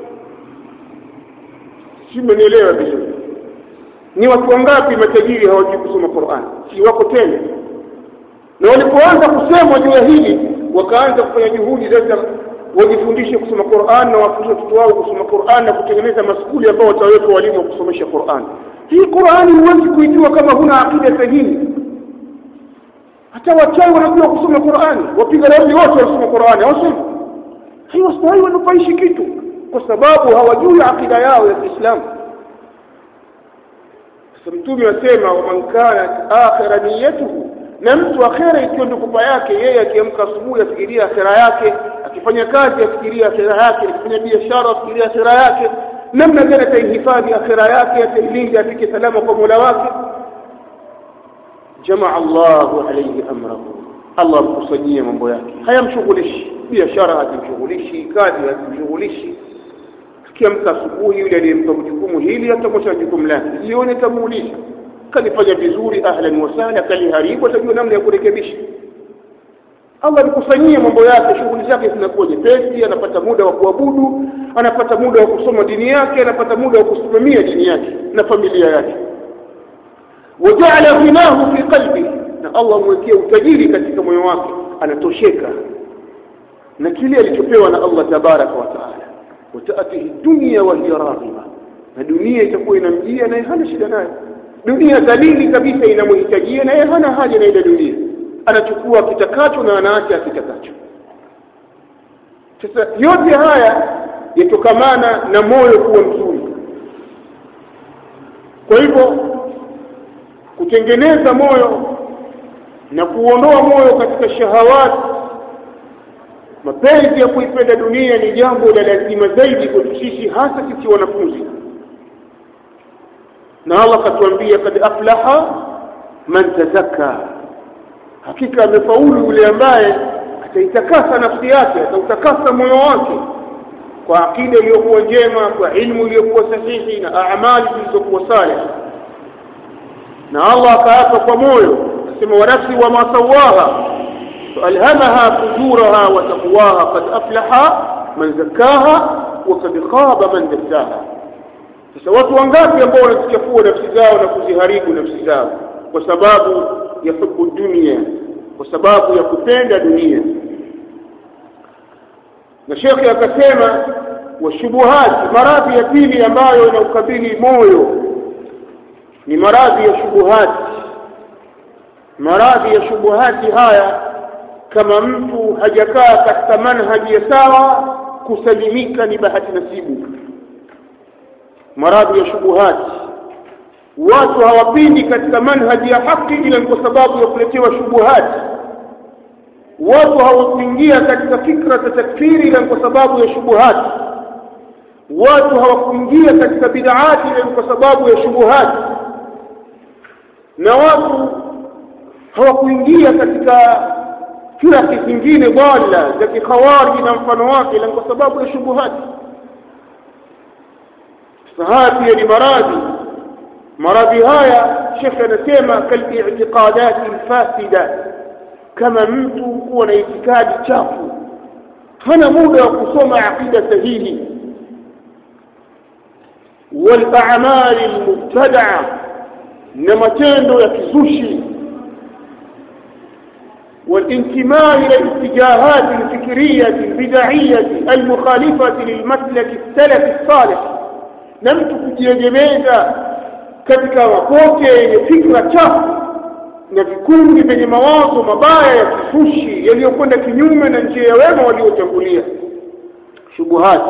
Si mmenielewa vizuri? Ni watu wangapi matajiri hawajui kusoma Qur'an? Si wako tena. Na walipoanza kusema juu ya hili, wakaanza kufanya juhudi sasa wajifundishe kusoma Qur'an na wafundishe watoto wao kusoma Qur'an na kutengeneza maskuli ambao wataweka walimu wa kusomesha Qur'an. Hii Qur'ani huwezi kuijua kama huna akida sahihi. Hata wachawi wanajua kusoma Qur'ani, wapiga ramli wote wanasoma Qur'ani, hawasemi. Hiyo sahihi wanafaishi kitu kwa sababu hawajui akida yao ya Kiislamu. Mtume asema man kana akhira niyatuhu, na mtu akhira ikiwa ndio kupa yake, yeye akiamka asubuhi afikiria akhira yake, akifanya kazi afikiria akhira yake, akifanya biashara afikiria akhira yake, namna gani atahifadhi akhira yake, atailinda afike salama kwa Mola wake. Jamaa Allahu alayhi amrahu, Allah mkusanyia mambo yake, hayamshughulishi biashara, hatimshughulishi kazi, hatimshughulishi. Kiamka asubuhi yule aliyempa jukumu hili atamwacha jukumu lake, jioni tamuuliza kalifanya vizuri ahlan wa sahlan, kaliharibu atajua namna ya kurekebisha. Allah alikufanyia mambo yake, shughuli zake zinakuwa nyepesi, anapata muda wa kuabudu, anapata muda wa kusoma dini yake, anapata muda wa kusimamia dini yake na familia yake. Waja'ala ghinahu fi qalbi, na Allah mwekea utajiri katika moyo wake, anatosheka na kile alichopewa na Allah tabaraka wa taala. Wataatihi dunya wa hiya raghiba, na dunia itakuwa inamjia na hana shida nayo. Dunia dhalili kabisa inamhitajia na yeye hana haja na ile dunia, anachukua kitakacho na anaacha kitakacho. Sasa yote haya yatokamana na moyo kuwa mzuri. Kwa hivyo kutengeneza moyo na kuondoa moyo katika shahawati, mapenzi ya kuipenda dunia, ni jambo la lazima zaidi kwa sisi, hasa sisi wanafunzi. Na Allah katuambia kad aflaha man tazakka, hakika amefaulu yule ambaye ataitakasa nafsi yake, atautakasa moyo wake kwa akida iliyokuwa njema, kwa ilmu iliyokuwa sahihi na amali zilizokuwa salih. Na Allah akaapa kwa moyo, akasema wa nafsi wa ma sawaha فألهمها فجورها وتقواها قد أفلح من زكاها وقد خاب من دساها. Sasa watu wangapi ambao wanazichafua nafsi zao na kuziharibu nafsi zao kwa sababu ya hubu dunia, kwa sababu ya kupenda dunia. Na Sheikh akasema washubuhat, maradhi ya pili ambayo inaukabili moyo ni maradhi ya shubuhat. Maradhi ya shubuhati haya, kama mtu hajakaa katika manhaji ya sawa, kusalimika ni bahati nasibu. Maradhi ya shubuhati, watu hawapindi katika manhaji ya haki ila kwa sababu ya kuletewa shubuhati. Watu hawakuingia katika fikra za takfiri ila kwa sababu ya shubuhati. Watu hawakuingia katika bid'ati ila kwa sababu ya shubuhati. Na watu hawakuingia katika firaki zingine dhalla za kikhawarij na mfano wake ila kwa sababu ya shubuhati. Sahati ni maradhi. Maradhi haya Sheikh anasema kal-i'tiqadat al-fasida, kama mtu kuwa na itikadi chafu, hana muda wa kusoma aqida sahihi. Wal a'mal al-mubtada'a, na matendo ya kizushi. والانتماء إلى الاتجاهات الفكرية البدعية المخالفة للمسلك السلف الصالح، نمت kujiegemeza katika wakoke yenye fikra chafu na vikundi vyenye mawazo mabaya ya kifushi yaliyokwenda kinyume na njia ya wema waliotangulia. Shubuhati.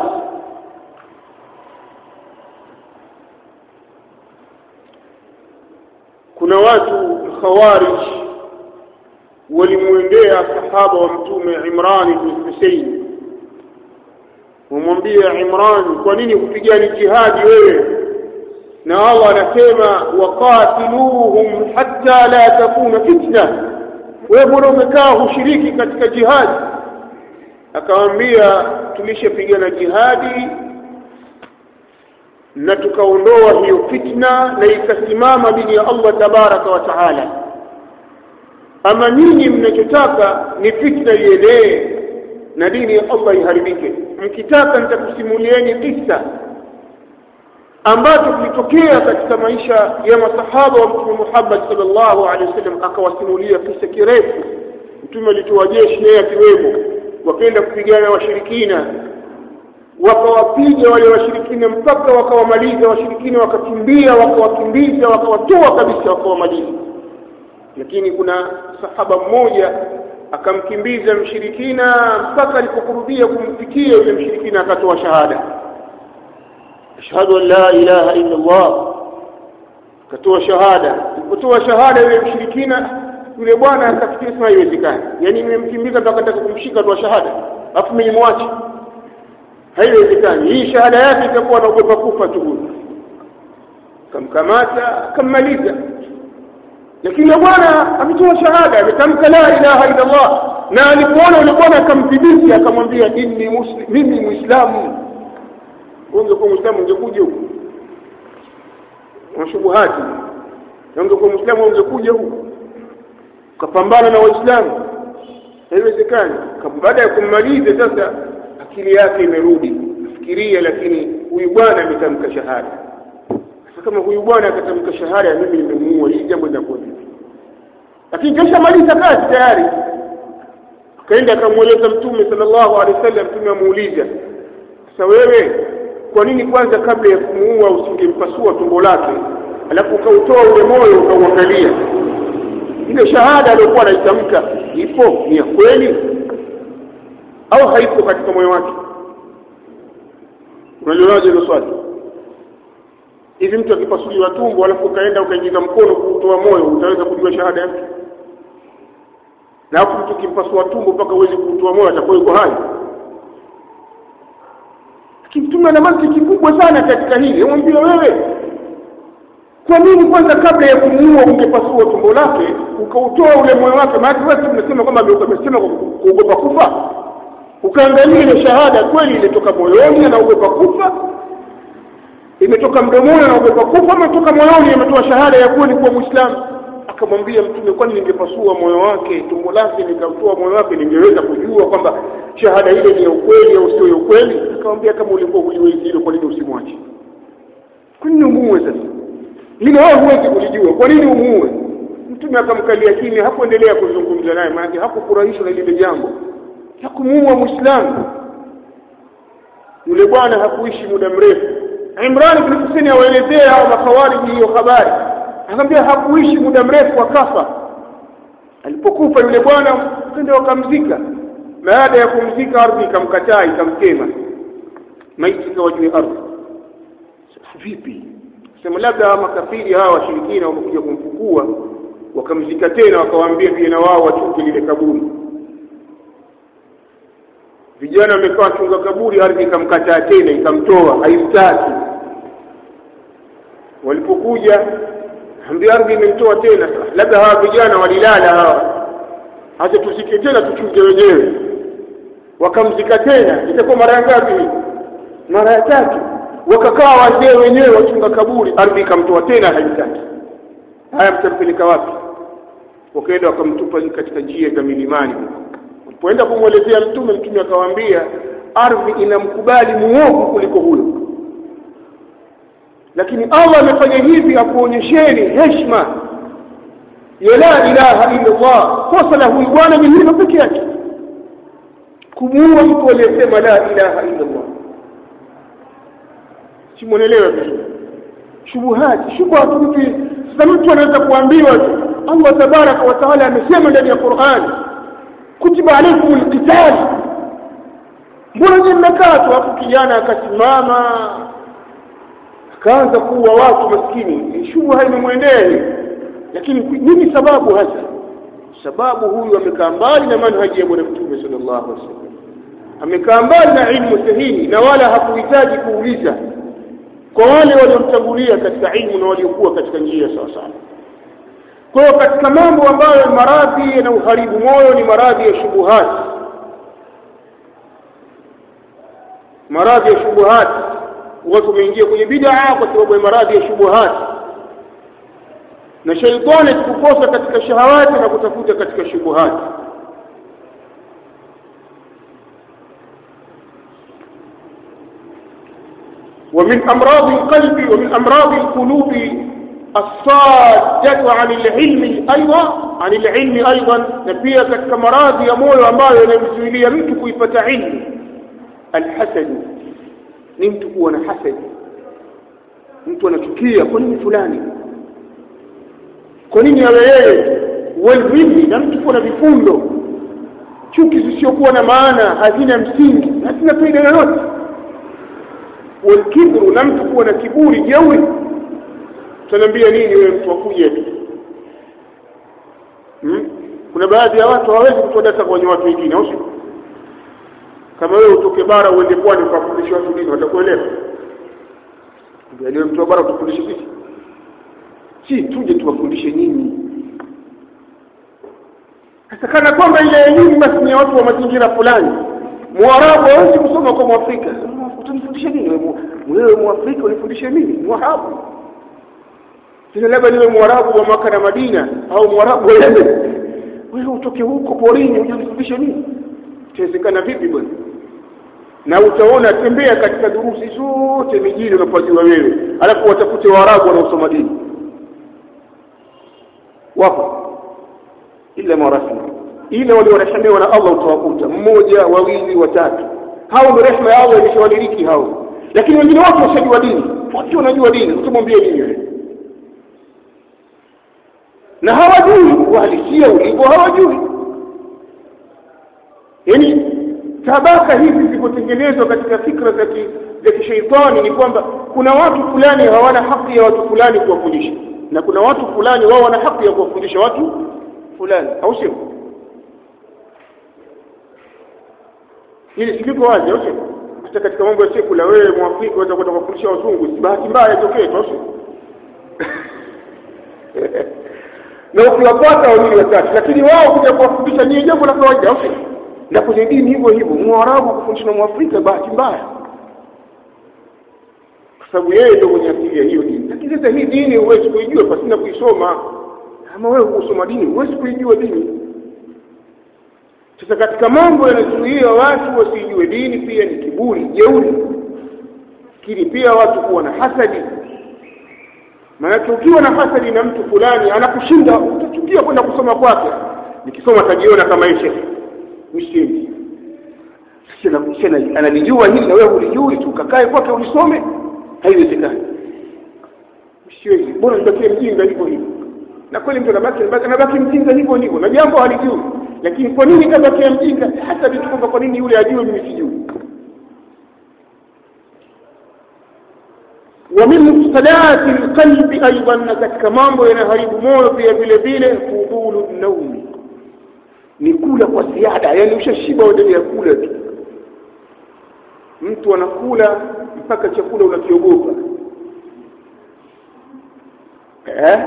Kuna watu khawarij walimuendea sahaba wa mtume Imran ibn Husayn, wamwambia Imran, kwa nini kupigana jihadi wewe? Na Allah anasema waqatiluhum hatta la takuna fitna, wewe mbona umekaa hushiriki katika jihadi? Akamwambia tulishapigana jihadi na tukaondoa hiyo fitna na ikasimama dini ya Allah tabaraka wa taala. Ama nyinyi mnachotaka ni fitna ienee na dini ya Allah iharibike. Mkitaka nitakusimulieni kisa ambacho kilitokea katika maisha ya masahaba wa Mtume Muhammad sallallahu alaihi wasallam. Akawasimulia kisa kirefu. Mtume alitoa jeshi naye akiwemo, wakaenda kupigana washirikina, wakawapiga wale washirikina mpaka wakawamaliza washirikina, wakakimbia, wakawakimbiza, wakawatoa kabisa, wakawamaliza. Lakini kuna sahaba mmoja akamkimbiza mshirikina mpaka alipokurubia kumfikia yule mshirikina, akatoa shahada, ashhadu an la ilaha illa Allah. Akatoa shahada. Alipotoa shahada yule mshirikina, yule bwana akafikiria sema haiwezekani, yani nimemkimbiza mpaka nataka kumshika kwa shahada afu mimi nimwache, haiwezekani, hii shahada yake itakuwa naogopa kufa tu. Kamkamata, akammaliza. Lakini bwana ametoa shahada, ametamka la ilaha illa Allah, na alipoona yule bwana akamdhibiti, akamwambia inni muslim, mimi muislamu. Ungekuwa muislamu ungekuja huko mashubuhati, ungekuwa muislamu ungekuja huko ukapambana na waislamu. haiwezekani. Baada ya kummaliza sasa akili yake imerudi fikiria, lakini huyu bwana ametamka shahada. Sasa kama huyu bwana akatamka shahada mimi nimemuua, hii jambo linakuwa vipi? Lakini kisha maliza kazi tayari, akaenda akamweleza Mtume sallallahu alaihi wasallam. Mtume amuuliza, sasa wewe kwa nini kwanza kabla ya kumuua usingempasua tumbo lake alafu ukautoa ule moyo ukauangalia? Ile shahada aliyokuwa anaitamka ipo ni ya kweli au haipo katika moyo wake? Unajuaje hilo swali? Hivi mtu akipasuliwa tumbo alafu kaenda ukaingiza mkono kutoa moyo, utaweza kujua shahada yake? Na hapo mtu kimpasua tumbo mpaka uweze kutoa moyo atakuwa yuko hai? Mtume ana mantiki kubwa sana katika hili. Amwambia wewe, kwa nini kwanza kabla ya kumuua ungepasua tumbo lake ukautoa ule moyo wake? Maana wewe tunasema kwamba amesema kuogopa kufa. Ukaangalia ile shahada kweli ilitoka moyoni na uogopa kufa, imetoka mdomoni na uogopa kufa, ama imetoka moyoni imetoa shahada ya kweli kuwa Muislamu? Akamwambia Mtume, kwani ningepasua moyo wake, tumbo lake nikautoa moyo wake, ningeweza kujua kwamba shahada ile ni ya ukweli au sio ya ukweli? Akamwambia, kama ulikuwa hujui hilo, kwa nini usimwache? Kwa nini umuue sasa? Hilo wewe huwezi kulijua, kwa nini umuue? Mtume akamkalia kimya, hakuendelea kuzungumza naye, maana hakufurahishwa na lile jambo la kumuua Muislamu. Yule bwana hakuishi muda mrefu. Imran ibn Husayn awaelezea hao makhawariji hiyo habari. Akamwambia hakuishi muda mrefu akafa. Alipokufa yule bwana kwenda wakamzika. Baada ya kumzika ardhi ikamkataa, ikamkema. Maiti ikawa juu ya ardhi. Vipi? Sema labda makafiri hawa washirikina wamekuja kumfukua, wakamzika tena, wakawaambia pia na wao wachuke lile kaburi. Vijana wamekaa chunga kaburi, ardhi ikamkataa tena, ikamtoa, haimtaki. Walipokuja ambia ardhi imemtoa tena, labda hawa vijana walilala hawa, hata tusike tena tuchunge wenyewe. Wakamzika tena, itakuwa mara ngapi? Mara ya tatu. Wakakaa wazee wenyewe wachunga kaburi, ardhi ikamtoa tena, haimtaki. Haya, mtampeleka wapi? Wakaenda wakamtupa katika njia za milimani. Walipoenda kumwelezea Mtume, Mtume akawaambia ardhi inamkubali muovu kuliko huyo, lakini Allah amefanya hivi akuonyesheni heshima ya la ilaha illa Allah. Kosa la huyu bwana ni hilo pekee yake, kumuua mtu aliyesema la ilaha illa Allah. Si muelewa vizuri? Shubuhati, shubuhati mtu. Sasa mtu anaweza kuambiwa Allah tabaraka wa taala amesema ndani ya Qur'an, kutiba alaykumul qital. Mbona nyinyi mnakaa tu? Hapo kijana akasimama akaanza kuua watu maskini, shubha imemwendea. Lakini nini sababu hasa? Sababu huyu amekaa mbali na manhaji ya Bwana Mtume sallallahu alaihi wasallam, amekaa mbali na ilmu sahihi, na wala hakuhitaji kuuliza kwa wale waliomtangulia katika ilmu na waliokuwa katika njia sawa sawa. Kwa hiyo katika mambo ambayo maradhi na uharibu moyo ni maradhi ya shubuhat. Maradhi ya shubuhat, watu wameingia kwenye bid'a kwa sababu ya maradhi ya shubuhat. Na shaitani kukosa katika shahawati na kutafuta katika shubuhat. ومن أمراض القلب ومن أمراض القلوب الصادة عن العلم أيضا عن العلم أيضا نبيه katika maradhi ya moyo ambayo yanamzuilia mtu kuipata ilmu. Alhasad, ni mtu kuwa na hasad. Mtu anachukia kwa nini fulani, kwa nini awe yeye. Walwili, na mtu kuwa na vifundo, chuki zisizokuwa na maana, hazina msingi, hazina faida yoyote. Walkibru, na mtu kuwa na kiburi, jeuri. Tunaambia nini wewe mtu akuje tu? Hmm? Kuna baadhi ya watu hawezi kutoa data kwa watu wengine, au sio? Kama wewe utoke bara uende pwani ukafundisha watu dini, watakuelewa? Ndio leo mtu wa bara utufundishe sisi. Si tuje tuwafundishe nyinyi. Hata kana kwamba ile elimu basi ni watu wa mazingira fulani. Mwarabu hawezi kusoma kwa Mwafrika. Utanifundisha nini wewe? Wewe Mwafrika unifundishe mimi? Mwarabu. Sina labda niwe Mwarabu wa Maka na Madina au Mwarabu wa Yemen. wewe utoke huko porini ujifundishe nini? Itawezekana vipi bwana? Na utaona tembea katika durusi zote mijini unapojua wewe, alafu watakute Waarabu wanaosoma dini wapo, ila marasmi ile wale wanashamewa na Allah utawakuta mmoja wawili watatu. Hao ndio rehema ya Allah imeshawadiriki hao, lakini wengine wote washajua dini, wote wanajua dini, utamwambia nini wewe? Na hawajui uhalisia ulivyo, hawajui. Yaani tabaka hizi zilizotengenezwa katika fikra za za kishaitani ni kwamba kuna watu fulani hawana haki ya watu fulani kuwafundisha, na kuna watu fulani wao wana haki ya kuwafundisha watu fulani, au sio? Hili sikiko wazi, au sio? Hata katika mambo ya sekula wewe Mwafrika unaweza kwenda kufundisha wazungu, si bahati mbaya itokee tu, au sio? Na ukiwapata wawili watatu, lakini wao kuja kuwafundisha ni jambo la kawaida, au sio? Na kwenye dini hivyo hivyo, Mwarabu kufundisha na Mwafrika bahati mbaya, kwa sababu yeye ndio mwenye asili ya hiyo dini. Lakini sasa hii dini huwezi kuijua pasina kuisoma. Kama wewe husoma dini huwezi kuijua dini. Sasa katika mambo yanayozuia watu wasijue dini pia ni kiburi, jeuri. Kile pia watu kuwa na hasadi. Maana ukiwa na hasadi na mtu fulani anakushinda, utachukia kwenda kusoma kwake. Nikisoma tajiona kama yeye mshindi. Sasa mshana analijua hili na wewe ulijui tu kakae kwake ulisome, haiwezekani. Mshiwezi, bora ndio mjinga hivyo hivyo. Na kweli mtu anabaki anabaki mjinga hivyo hivyo na jambo halijui. Lakini kwa nini kabaki mjinga? Hata vitu kwa nini yule ajue mimi sijui. Wa min mufsadati alqalbi aidan, katika mambo yanaharibu moyo pia vile vile fudulu an-nawm, ni kula kwa ziada. Yani ushashiba uendelea kula tu, mtu anakula mpaka chakula unakiogopa. Eh,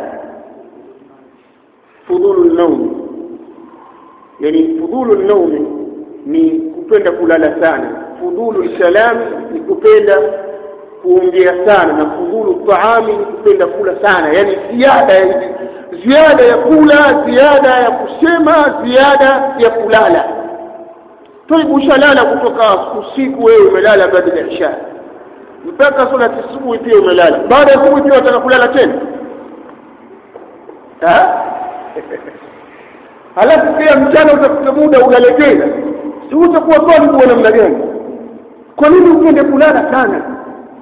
fudulu an-nawm, yani fudulu an-nawm ni kupenda kulala sana, fudulu al-kalam ni kupenda kuongea sana, na fudulu at-taami ni kupenda kula sana, yani ziada, ziada ya kula, ziada ya kusema, ziada ya kulala. Toibu ushalala kutoka usiku, wewe umelala baada ya isha mpaka swala asubuhi pia umelala, baada ya asubuhi pia unataka kulala tena. Ha? Halafu pia mchana utakuta muda ulale tena, si utakuwa swali kwa namna gani? Kwa nini upende kulala sana?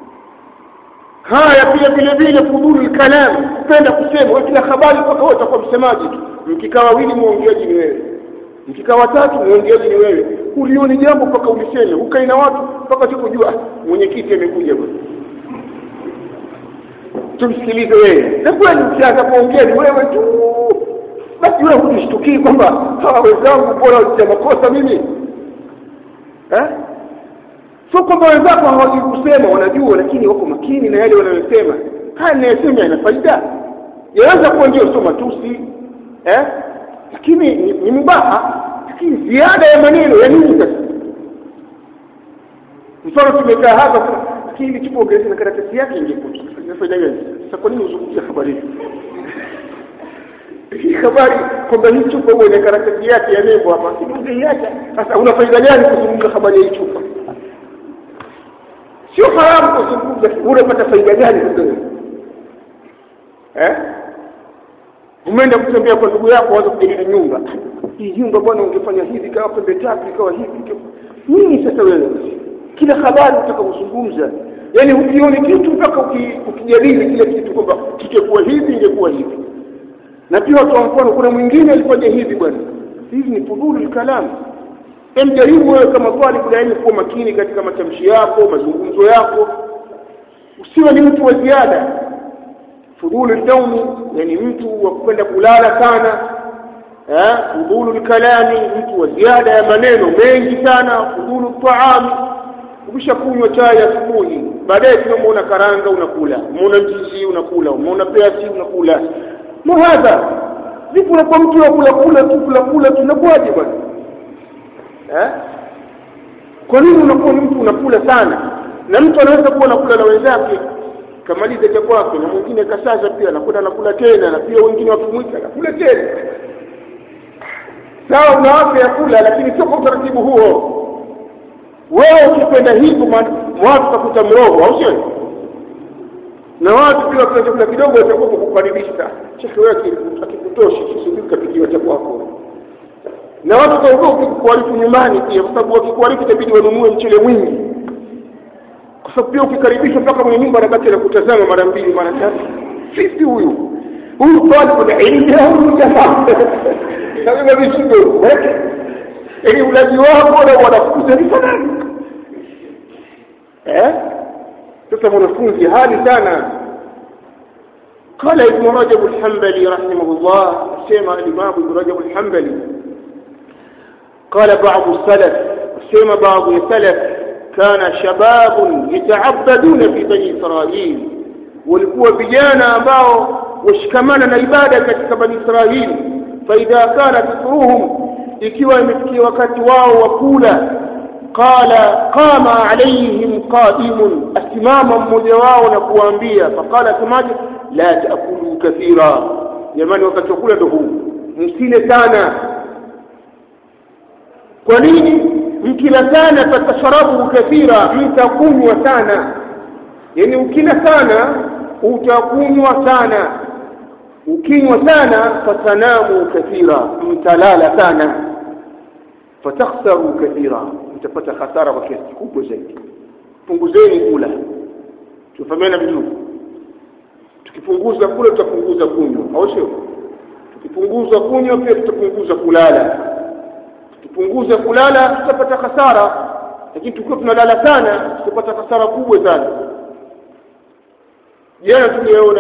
Haya pia vile vile fudulu al-kalam, kupenda kusema. Wewe kila habari kwa wote kwa msemaji tu, mkikaa wawili muongeaji ni wewe, mkikaa watatu muongeaji ni wewe. Ulioni jambo mpaka uliseme, ukae na watu mpaka tukujua mwenyekiti amekuja bwana, tumsikilize wewe. Na kwani ukianza kuongea ni wewe tu, basi wewe unishtukii kwamba hawa wenzangu bora wasema makosa mimi, eh? Sio kwamba wenzako hawajui kusema, wanajua, lakini wako makini na yale wanayosema. Haya anayesema yana faida, yaweza kuwa ndio soma tusi, eh? Lakini ni, ni mubaha, lakini ziada ya maneno ya nini sasa? Mfano tumekaa hapa, lakini tupo ongeza na karatasi yake ingekuwa na faida gani? Sasa kwa nini uzungumzie habari hii? Hii habari kwamba hii chupa huwa ina karatasi yake ya nembo hapa, ungeiacha. Sasa una faida gani kuzungumza habari ya hii chupa? Sio haramu kuzungumza, unapata faida gani sasa? Eh? Umeenda kutembea kwa ndugu yako, waanza kujadili nyumba. Hii nyumba bwana ungefanya hivi kama pembe tatu ikawa hivi. Nini sasa wewe? Kila habari utakayozungumza, yani ukioni kitu mpaka ukijadili kile kitu kwamba kingekuwa hivi ingekuwa hivi. Na pia kwa mfano kuna mwingine alifanya hivi bwana. Hivi ni fudulu al-kalam. Emjaribu wewe kama swali kudai kuwa makini katika matamshi yako, mazungumzo yako. Usiwe ni mtu wa ziada. Fudulu al-nawm, yani mtu wa kupenda kulala sana. Eh, fudulu al-kalami, mtu wa ziada ya maneno mengi sana. Fudulu at-taami, ukishakunywa chai asubuhi, baadaye tunamuona karanga unakula, umeona mchichi unakula, umeona peasi unakula. Muhadha, vipi unakuwa mtu wa kula kula tu kula kula tunakuaje bwana? Eh? Kwa nini unakuwa mtu unakula sana? Na mtu anaweza kuwa anakula na wenzake, kamaliza cha kwake, na mwingine kasaza pia anakwenda anakula tena, na pia wengine wakimwita anakula tena. sawa una afya ya kula, lakini sio kwa utaratibu huo. Wewe ukipenda hivyo watu takuta mroho au sio? Na watu pia kwa chakula kidogo watakuwa kukukaribisha. Chakula wewe akikutoshi usubiri kapikiwa cha kwako. Na watu kaogopa kukuarifu nyumbani pia, kwa sababu wakikuarifu itabidi wanunue mchele mwingi. Kwa sababu pia ukikaribishwa mpaka mwenye nyumba anabaki na kutazama mara mbili mara tatu. Sisi huyu huyu kwa kuna elimu ya huyu jamaa. Na wewe vishindo. Ili ulaji wako na wanafunzi ni fanani. Eh? Sasa mwanafunzi hali sana. قال ابن رجب الحنبلي رحمه الله سمع الإمام ابن رجب الحنبلي قال بعض السلف سمع بعض السلف كان شباب يتعبدون في بني إسرائيل walikuwa vijana ambao washikamana na ibada katika bani Israili. Faidha kana fitruhum, ikiwa imefikia wakati wao wa kula, qala qama alayhim qa'imun, asimama mmoja wao na kuambia, faqala samaji la taakulu kathira, jamani wakati wa kula ndio huu, msile sana. Kwa nini? mkila sana fatasharabu kathira, mtakunywa sana. Yani ukila sana utakunywa sana, ukinywa sana fatanamu kathira, mtalala sana, fatakhsaru kathira, mtapata hasara kwa kiasi kikubwa zaidi. Punguzeni kula. Tufahamena vizuri. Tukipunguza kula tutapunguza kunywa, au sio? Tukipunguza kunywa pia tutapunguza kulala. Tukipunguza kulala tutapata hasara, lakini tukiwa tunalala sana tutapata hasara kubwa sana. Jana tuliona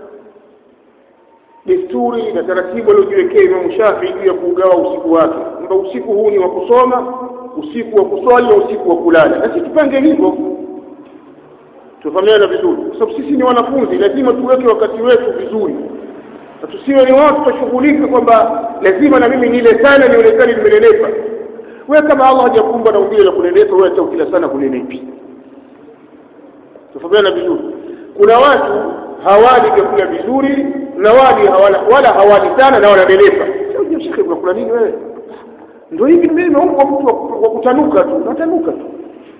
desturi na taratibu aliyojiwekea Imam Shafi'i juu ya kugawa usiku wake. Kwamba usiku huu ni wa kusoma, usiku wa kuswali na usiku wa kulala. Na sisi tupange hivyo. Tufahamiana vizuri. Kwa sababu sisi ni wanafunzi, lazima tuweke wakati wetu vizuri. Na tusiwe ni watu tushughulike kwamba lazima na mimi nile sana nionekane nimelelepa. Wewe kama Allah hajakuumba na umbile la kulelepa, wewe hata ukila sana kulelepi. Tufahamiana vizuri. Kuna watu hawali vyakula vizuri na wali hawala wala hawali sana na wanabelepa. Sio shekhe unakula nini wewe? Ndio hivi mimi naomba mtu wa kutanuka tu, natanuka tu.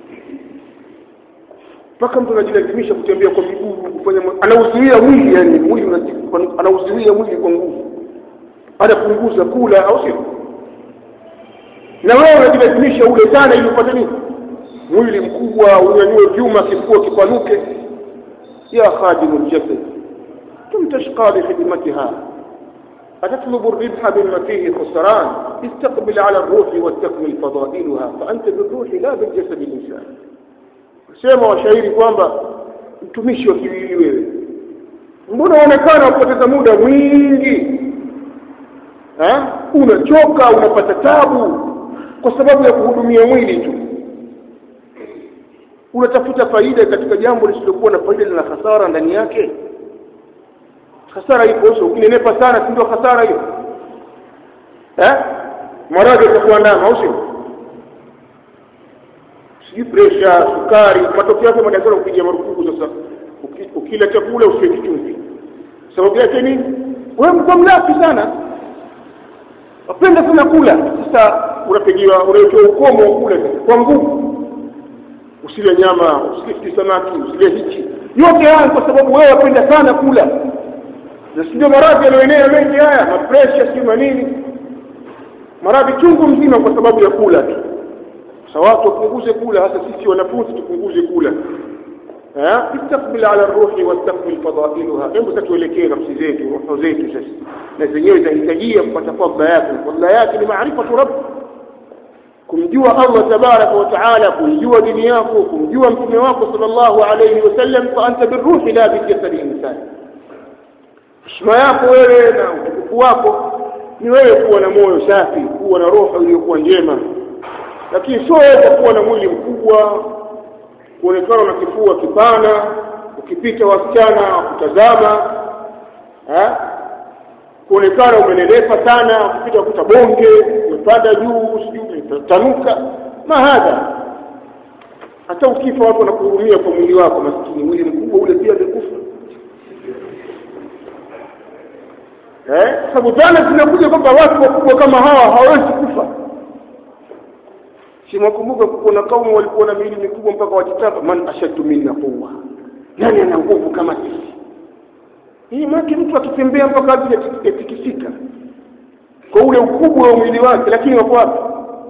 Paka mtu anajilazimisha kutembea kwa miguu, kufanya anauzuia mwili, yani mwili anauzuia mwili kwa nguvu. Anapunguza kula au sio? Na wewe unajilazimisha ule sana ili upate nini? Mwili mkubwa, unyanyue vyuma, kifua kipanuke. يا خادم الجسد كم تشقى بخدمتها أتطلب الربح بما فيه خسران استقبل على الروح واستكمل فضائلها فأنت بالروح لا بالجسد الإنسان. sema washairi kwamba mtumishi wa kiwili wewe, mbona unaonekana upoteza muda mwingi, eh unachoka, unapata tabu kwa sababu ya kuhudumia mwili tu. Unatafuta faida katika jambo lisilokuwa na faida na hasara ndani yake. Hasara ipo sio, ukinenepa sana ndio hasara hiyo. Eh? Maradhi yatakuandama au sio? Si pressure, sukari, matokeo yake madaktari kupiga marufuku sasa. Ukila chakula usiweke chumvi. Sababu yake nini? Wewe mko mlafi sana. Wapenda sana kula. Sasa unapigiwa unaitwa ukomo kula kwa nguvu. Usile nyama, usile samaki, usile hichi. Yote haya kwa sababu wewe unapenda sana kula. Na sio maradhi yanayoenea mengi haya, na pressure si manini. Maradhi chungu mzima kwa sababu ya kula tu. Sasa watu wapunguze kula, hasa sisi wanafunzi tupunguze kula. Eh? Istakbil ala ruhi wa istakbil fadailuha. Hebu tuelekee nafsi zetu, roho zetu sasa. Na zenyewe zinahitajia kupata fadhila yake. Fadhila yake ni maarifatu rabb. Kumjua Allah tabaraka wa taala, kumjua dini yako, kumjua mtume wako sallallahu alayhi wasallam, fa anta birruhi la bijasadi insan. Heshima yako wewe na utukufu wako ni wewe kuwa na moyo safi, kuwa na roho iliyokuwa njema. Lakini sio wewe kuwa na mwili mkubwa, kuonekana na kifua kipana, ukipita wasichana kutazama, eh? Kuonekana umelelepa sana, ukipita kuta bonge, umepanda juu, sijui utanuka. Mahadha. Hata ukifa watu wanakuhurumia kwa mwili wako, maskini mwili mkubwa ule pia umekufa. eh sababu dhana zinakuja kwamba watu wakubwa kama hawa hawawezi kufa. Si mkumbuka kuna kaumu walikuwa na miili mikubwa mpaka wajitapa, man ashaddu minna quwwa, nani ana nguvu kama sisi? Hii maki mtu akitembea mpaka ajili yatikisika kwa ule ukubwa wa mwili wake, lakini wako wapi?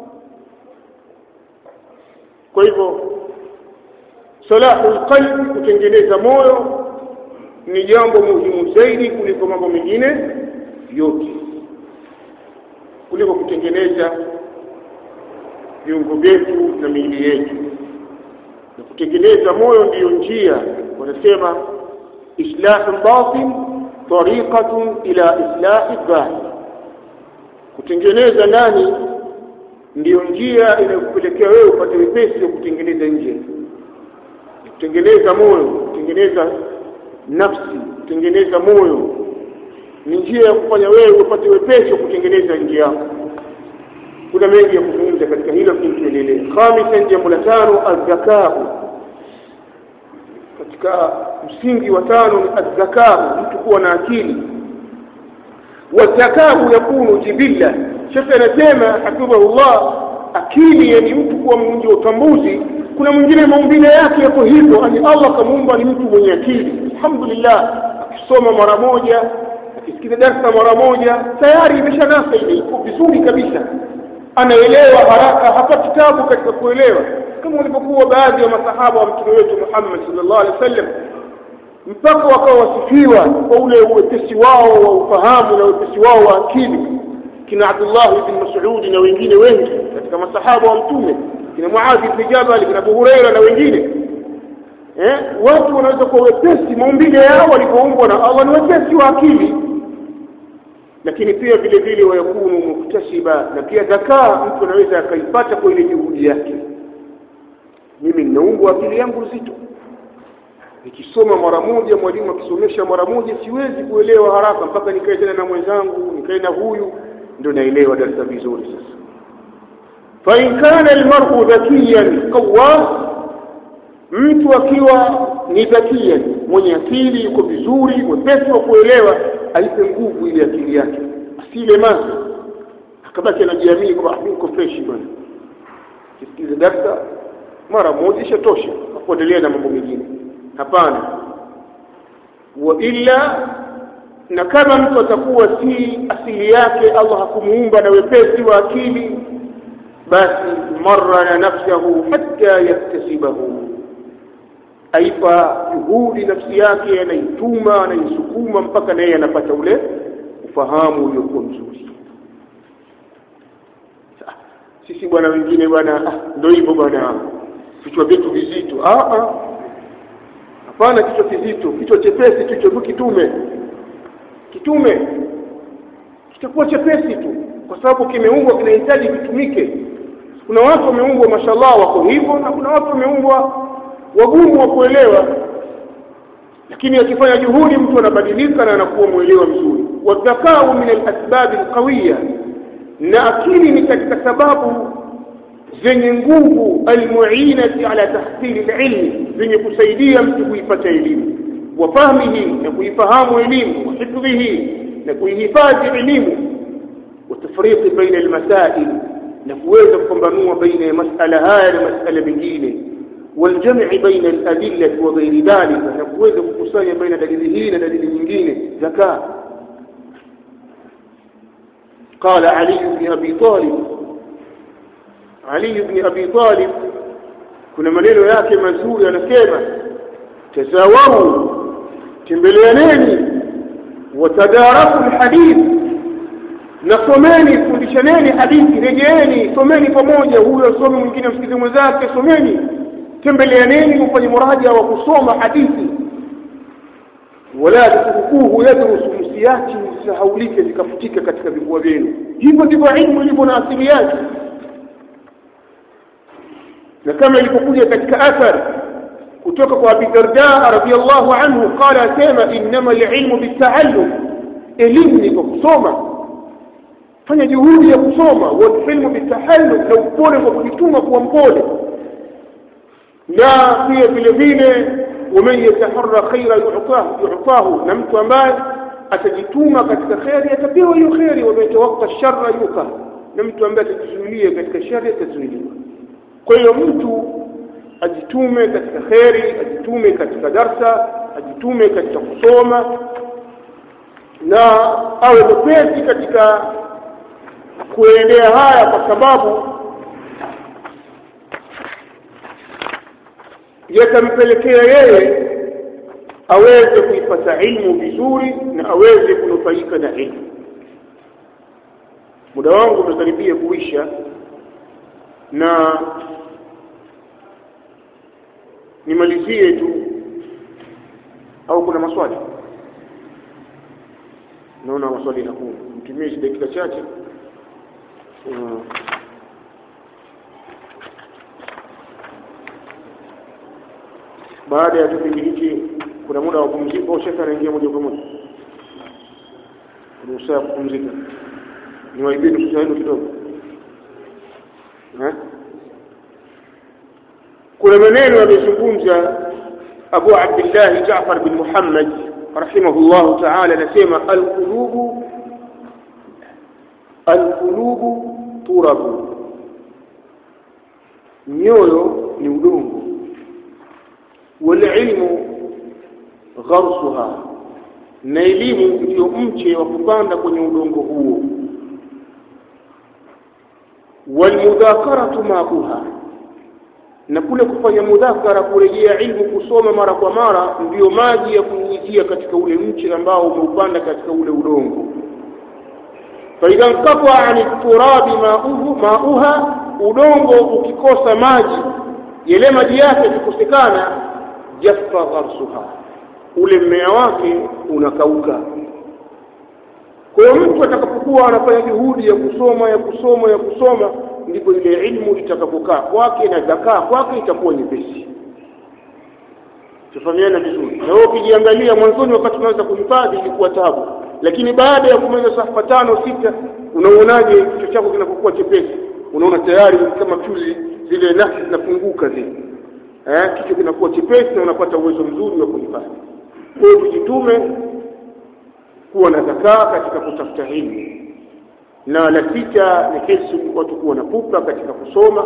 Kwa hivyo salahul qalbi, kutengeneza moyo, ni jambo muhimu zaidi kuliko mambo mengine yote, kuliko kutengeneza viungo vyetu na miili yetu. Na kutengeneza moyo ndiyo njia, wanasema islahu batin tariqatun ila islahi dhahir. Kutengeneza ndani ndiyo njia inayokupelekea wewe upate wepesi wa kutengeneza nje. Kutengeneza moyo, kutengeneza nafsi, kutengeneza moyo ni njia ya kufanya wewe upate wepesi wa kutengeneza nje yako. Kuna mengi ya kuzungumza katika hilo, kinkelele. Khamisan, jambo la tano, az-zakau. Katika msingi wa tano ni az-zakau, mtu kuwa na akili. Wa-zakau yakunu jibilla. Sheikh anasema hafidhahullah, akili yani mtu kuwa mwingi wa utambuzi. Kuna mwingine maumbile yake yako hivyo, ani Allah kamuumba ni mtu mwenye akili. Alhamdulillah, akisoma mara moja, akisikiza darasa mara moja, tayari imeshanasa ile, iko vizuri kabisa. Anaelewa haraka, hapa kitabu katika kuelewa, kama walivyokuwa baadhi ya masahaba wa mtume wetu Muhammad sallallahu alaihi wasallam, mpaka wakawa wasifiwa kwa ule uwepesi wao wa ufahamu na uwepesi wao wa akili. Kina Abdullah ibn Mas'ud na wengine wengi katika masahaba wa mtume, kina Muadh ibn Jabal, kina Abu Huraira na wengine. Eh, watu wanaweza kuwa wepesi, maumbile yao walipoumbwa na Allah ni wepesi wa akili, lakini pia vile vile wayakunu muktasiba, na pia zakaa mtu anaweza akaipata kwa ile juhudi yake. Mimi ninaumbwa akili yangu nzito, nikisoma mara moja, mwalimu akisomesha mara moja, siwezi kuelewa haraka mpaka nikae tena na mwenzangu, nikae na huyu, ndio naelewa darasa vizuri. Sasa fa in kana almar'u dhakiyan qawwa, mtu akiwa ni dhakiyan, mwenye akili, yuko vizuri, wepesi wa kuelewa, aipe nguvu ile akili yake, asile mazi akabaki anajiamini kwa niko fresh bwana, kisikiza darasa mara moja ishatosha, kuendelea na mambo mengine. Hapana. Wa illa, na kama mtu atakuwa si asili yake Allah hakumuumba na wepesi wa akili, basi marra nafsuhu hatta yaktasibahu, aipa juhudi nafsi yake, anaituma, anaisukuma mpaka naye anapata ule ufahamu uliokuwa mzuri. Sisi bwana wengine bwana, ndio hivyo bwana, kichwa vyetu vizito. Ah ah, hapana, kichwa kizito, kichwa chepesi, kichwa kitume. Kitume kitakuwa chepesi tu kwa sababu kimeumbwa, kinahitaji kitumike. Kuna watu wameumbwa mashallah wako hivyo, na kuna watu wameumbwa wagumu wa kuelewa, lakini akifanya juhudi mtu anabadilika na anakuwa muelewa mzuri. Wadhakau min al-asbab al-qawiyya, na akili ni katika sababu zenye nguvu, almuinati ala tahsil al-ilm, zenye kusaidia mtu kuipata elimu, wa fahmihi, na kuifahamu elimu, wa hifdhihi, na kuihifadhi elimu, wa tafriq baina al-masail, na kuweza kupambanua baina ya masala haya na masala mengine, والجمع بين الأدلة وغير ذلك، نقوذ بقصايا بين دليلين ودليل nyingine. ذكاء. قال علي بن أبي طالب، علي بن أبي طالب kuna maneno yake mazuri, anasema tazawaru, tembeleaneni, watadaraku alhadith, nasomeni, fundishaneni hadithi, rejeeni, someni pamoja, huyo some mwingine msikize mwenzake, someni, tembeleaneni, mfanye muraja wa kusoma hadithi. Wala tukukuhu yadrusu, msiachi msahaulike zikafutika katika vifua vyenu. Hivyo ndivyo ilmu ilivyo na asili yake. Na kama ilipokuja katika athar kutoka kwa Abi Darda radhiyallahu anhu, qala sema inma al-ilmu bit-ta'allum, elimu ni kusoma, fanya juhudi ya kusoma. Wa ilmu bit-tahallum, na upole kwa kujituma kuwa mpole. Na pia vile vile waman yataharra khaira yu'tahu, yu'tahu, na mtu ambaye atajituma katika khairi atapewa hiyo khairi, wametawakka sharra yuka, na mtu ambaye atajizuilia katika shari atazuiliwa. Kwa hiyo mtu ajitume katika khairi, ajitume katika darsa, ajitume katika kusoma, na awe mwepesi katika kuendea haya, kwa sababu yatampelekea yeye aweze kuipata ilmu vizuri na aweze kunufaika na ilmu. Muda wangu umekaribia kuisha, na nimalizie tu, au kuna maswali? Naona maswali hakuna, mtumie dakika chache. Uh, baada ya kipindi hiki kuna muda wa kupumzika au shekha anaingia moja kwa moja? Kuna usawa kupumzika? Ni waibidi kushauri kidogo. Eh? Kuna maneno yamezungumza Abu Abdullah Jaafar bin Muhammad rahimahullah ta'ala, anasema al-qulubu al-qulubu turabu, nyoyo ni udongo, wal ilmu gharsuha, na elimu ndio mche wa kupanda kwenye udongo huo, wal mudhakaratu ma'uha, na kule kufanya mudhakara, kurejea ilmu, kusoma mara kwa mara, ndio maji ya kunyunyizia katika ule mche ambao umeupanda katika ule udongo. fa idha qata 'ani turabi ma'uhu ma'uha, udongo ukikosa maji, yale maji yake yakikosekana, jaffa gharsuha, ule mmea wake unakauka. Kwa hiyo mtu atakapokuwa anafanya juhudi ya kusoma ya kusoma ya kusoma, ndipo ile ilmu itakapokaa kwake na zakaa kwake itakuwa nyepesi. Tufahamiana vizuri. Na wewe ukijiangalia mwanzoni, wakati unaanza kuhifadhi ilikuwa taabu, lakini baada ya kumaliza safha tano sita, unaonaje kichwa chako kinapokuwa chepesi? Unaona tayari kama fuse zile nafsi zinafunguka zile, eh, kichwa kinakuwa chepesi na unapata uwezo mzuri wa kuhifadhi. Kwa hiyo tujitume kuwa na zakaa katika kutafuta elimu. Na la sita ni hisu, watu kuwa na pupa katika kusoma.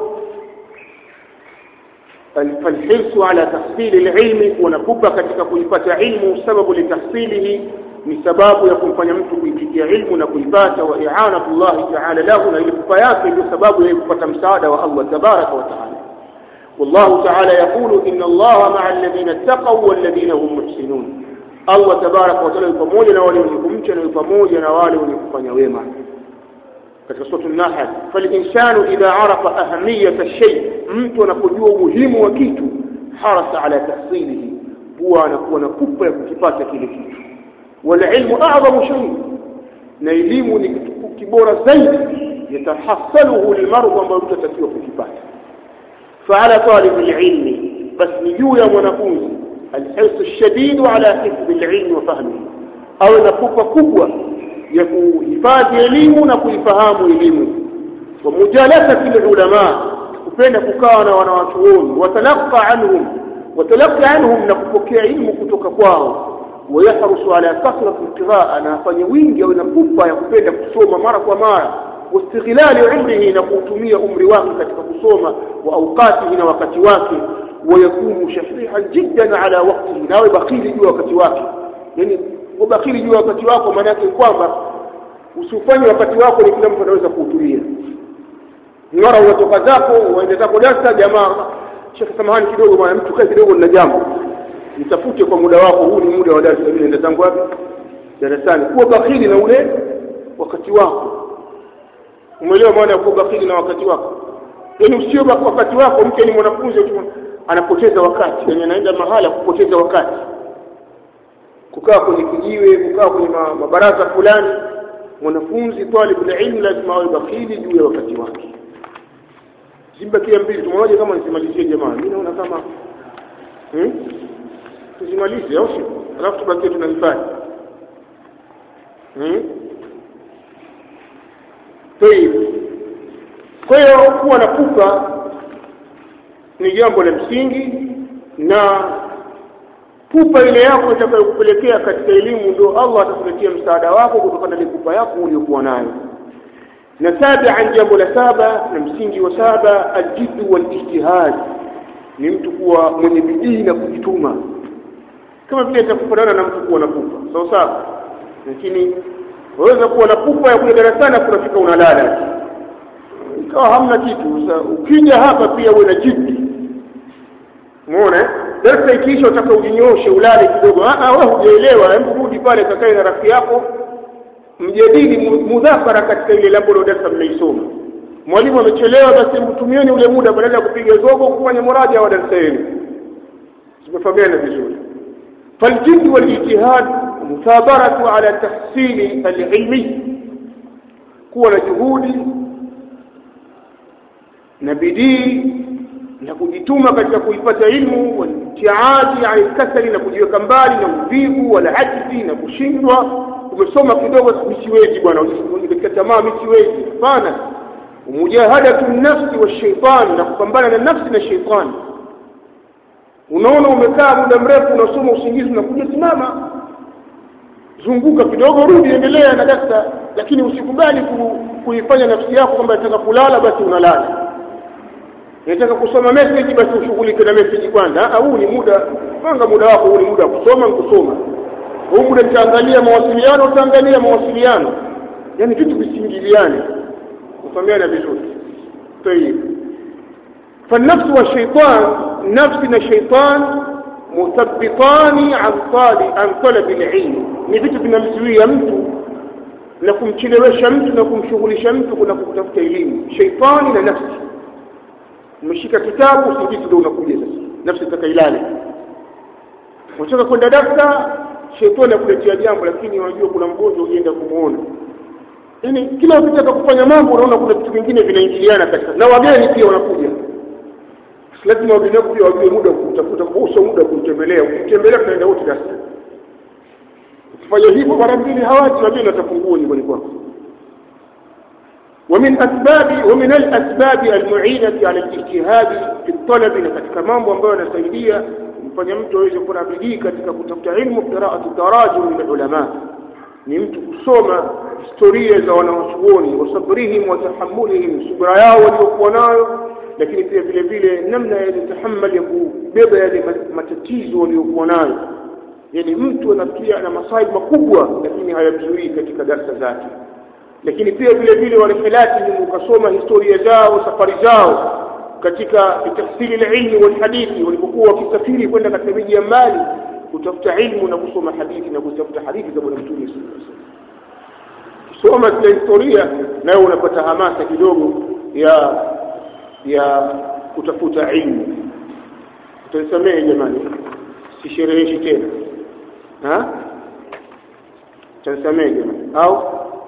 Falhirsu ala tahsili alilmi, kuwa na pupa katika kuipata ilmu. Sababu litahsilihi, ni sababu ya kumfanya mtu kuifikia ilmu na kuipata, wa i'anatullah ta'ala lahu, na ile pupa yake ndio sababu ya kupata msaada wa Allah tabaraka wa taala. والله تعالى يقول إن الله مع الذين اتقوا والذين هم محسنون. الله تبارك وتعالى يفموجنا na wale wenye kumcha, na yupamoja na wale wenye kufanya wema. Katika sura an-Nahl, fal-insanu idha arafa ahamiyata shay, mtu anapojua umuhimu wa kitu, harasa ala tahsilihi, huwa anakuwa na pupa ya kukipata kile kitu. Wal ilmu a'zamu shay, na elimu ni kitu kibora zaidi, yatahassaluhu lilmar'u, ambaye mtatakiwa kukipata. فعلى طالب العلم بس نجو يا منافوز الحرص الشديد على حفظ العلم وفهمه، أو نكوفة كبوة يكوهفاذ يليم نكوهفهام يليم، ومجالسة العلماء وبين كوكانا ونواتوون، وتلقى عنهم وتلقى عنهم نكوفك علم كتوككواه، ويحرص على كثرة القراءة، نفنيوين أو نكوفة يكوبين كسوما مرة ومرة، واستغلال عمره نقوتمية أمر واقع katika kusoma وأوقاته na wakati wake, ويكون شحيحا جدا على وقته، na bakhili juu wakati wake. Yani ubakhili juu wakati wako maana yake kwamba usifanye wakati wako ni kila mtu anaweza kuhudhuria. Mara unatoka zako uende zako darasa, jamaa shekhi samahani kidogo bwana, mtu kae kidogo na jambo, nitafute kwa muda wako, huu ni muda wa darasa, mimi nenda zangu wapi? Darasani. Kuwa bakhili na ule wakati wako. Umeelewa maana ya kuwa bakhili na wakati wako? Yaani usio wakati wako, mke ni mwanafunzi anapoteza wakati, yani anaenda mahala kupoteza wakati, kukaa kwenye kijiwe, kukaa kwenye mabaraza fulani. Mwanafunzi talibul ilm lazima awe bakhili juu ya wakati wake. Zimbakia mbili tumoja, kama nisimalizie jamaa, mimi naona kama hmm? tusimalize au sio? Alafu tubakie tunahifadhi. Hmm? Kwa hiyo kuwa na pupa ni jambo la msingi, na pupa ile yako itakayokupelekea katika elimu ndio Allah atakuletea msaada wako kutokana na pupa yako uliyokuwa nayo. Na sabian, jambo la saba na msingi wa saba, al-jidd wal-ijtihad, ni mtu kuwa mwenye bidii na kujituma. Kama vile itakufanana na mtu kuwa na pupa sawa sawa, lakini waweza kuwa na pupa ya kuja darasani kunafika unalala ikawa hamna kitu. Sasa ukija hapa pia uwe na jiddi, umeona darasa ikiisha utaka ujinyoshe ulale kidogo. Ah, wewe hujaelewa, hebu rudi pale kakae na rafiki yako mjadili mudhakara katika ile lambo la darasa mnaisoma. Mwalimu amechelewa, basi mtumieni ule muda badala ya kupiga zogo kufanya muraja wa darasa hili. Tumefahamiana vizuri. فالجد والاجتهاد مثابرة على تحصيل العلمي، kuwa na juhudi na bidii na kujituma katika kuipata ilmu, wal-ibtiadi an al-kasali, na kujiweka mbali na uvivu wala ajizi na kushindwa. Umesoma kidogo msiwezi bwana, unajikatia tamaa msiwezi. Hapana, mujahadatu nafsi wa shaytan, na kupambana na nafsi na shaytan. Unaona umekaa muda mrefu unasoma usingizi na kuja simama, zunguka kidogo, rudi endelea na darasa, lakini usikubali kuifanya nafsi yako kwamba nataka kulala basi unalala. Nataka kusoma message basi ushughulike na message kwanza. Au ni muda, panga muda wako, huu ni muda kusoma kusoma. Huu muda nitaangalia mawasiliano, utaangalia mawasiliano. Yaani vitu visingiliane. Ufahamiana vizuri. Tayeb. فالنفس والشيطان، نفسنا الشيطان مثبطان عن طالب عن طلب العلم. ni vitu vinamzuia mtu na kumchelewesha mtu na kumshughulisha mtu na kutafuta elimu. Shaitani na nafsi, umeshika kitabu usingizi ndio unakuja sasa, nafsi itakailale. Unataka kwenda darasa, shaitani akuletea jambo, lakini unajua kuna mgonjwa ukienda kumuona. Yaani kila ukitaka kufanya mambo unaona kuna vitu vingine vinaingiliana katika, na wageni pia wanakuja. Lazima wageni wako pia wajue muda kutafuta, kuhusu muda kutembelea. Ukitembelea tunaenda wote darasa. Ukifanya hivyo mara mbili hawaji, wageni watapungua nyumbani kwako. ومن أسباب ومن الأسباب المعينة على الاجتهاد في الطلب، katika mambo ambayo yanasaidia mfanya mtu aweze kuwa bidii katika kutafuta ilmu, qira'atu tarajum min ulama, ni mtu kusoma historia za wanawachuoni, wasabrihim wa tahammulihim, subra yao waliokuwa nayo, lakini pia vile vile namna ya kutahammali ya kubeba yale matatizo waliokuwa nayo. Yani mtu anafikia na masaibu makubwa lakini hayamzuii katika darasa zake. Lakini pia vile vile walihilati ni ukasoma historia zao, safari zao katika tafsiri al-ilmi wal hadithi, walipokuwa wakisafiri kwenda katika miji ya mbali kutafuta ilmu na kusoma hadithi na kutafuta hadithi za Bwana Mtume sallallahu alaihi wasallam. Soma zile historia nayo unapata hamasa kidogo ya ya kutafuta ilmu. Tunasamee jamani, sishereheshi tena. Ha? Tunasamee jamani. Au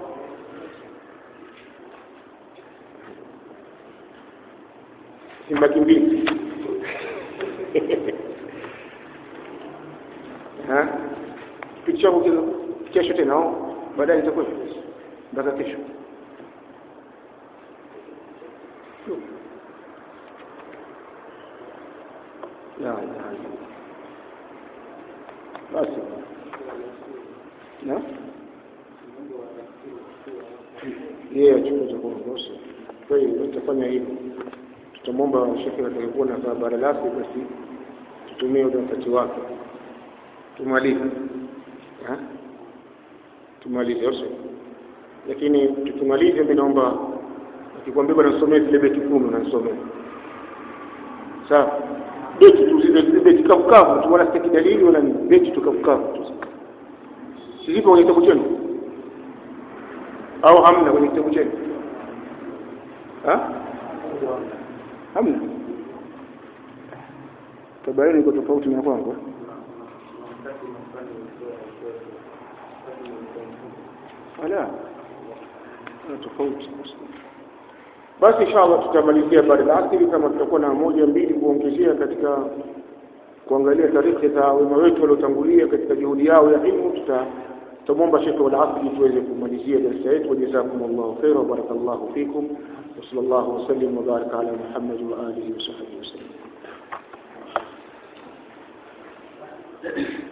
simba kimbili. Ha? Picha huko kesho tena au baadaye itakuwa mpaka kesho. Ya ya. Basi. Na? Yeye achukue kwa bosi. Kwa hiyo tutafanya hivyo. Tutamwomba shekhi atakayekuwa na habari lake basi tutumie wakati wake. Tumalize. Ha? Tumalize yote. Lakini tukimalize mimi naomba nikwambie bwana nisomee zile beti kumi na nisomee. Sawa? Beti tu zile beti kavukavu tu, wala sitaki dalili wala nini. Beti tu kavukavu tu. Silipo kwenye kitabu chenu? Au hamna kwenye kitabu chenu? Ha? Hamna. Tabayani iko tofauti na kwangu. Ala. Ni tofauti. Basi inshallah tutamalizia baada ya asili, kama tutakuwa na moja mbili kuongezea katika kuangalia tarehe za wema wetu waliotangulia katika juhudi yao ya ilmu. tuta Tumomba shekhi wal asili tuweze kumalizia darasa yetu. Jazakumullahu khairan wa barakallahu fikum wa sallallahu wa sallim wa baraka ala Muhammad wa alihi wa sahbihi wasallam.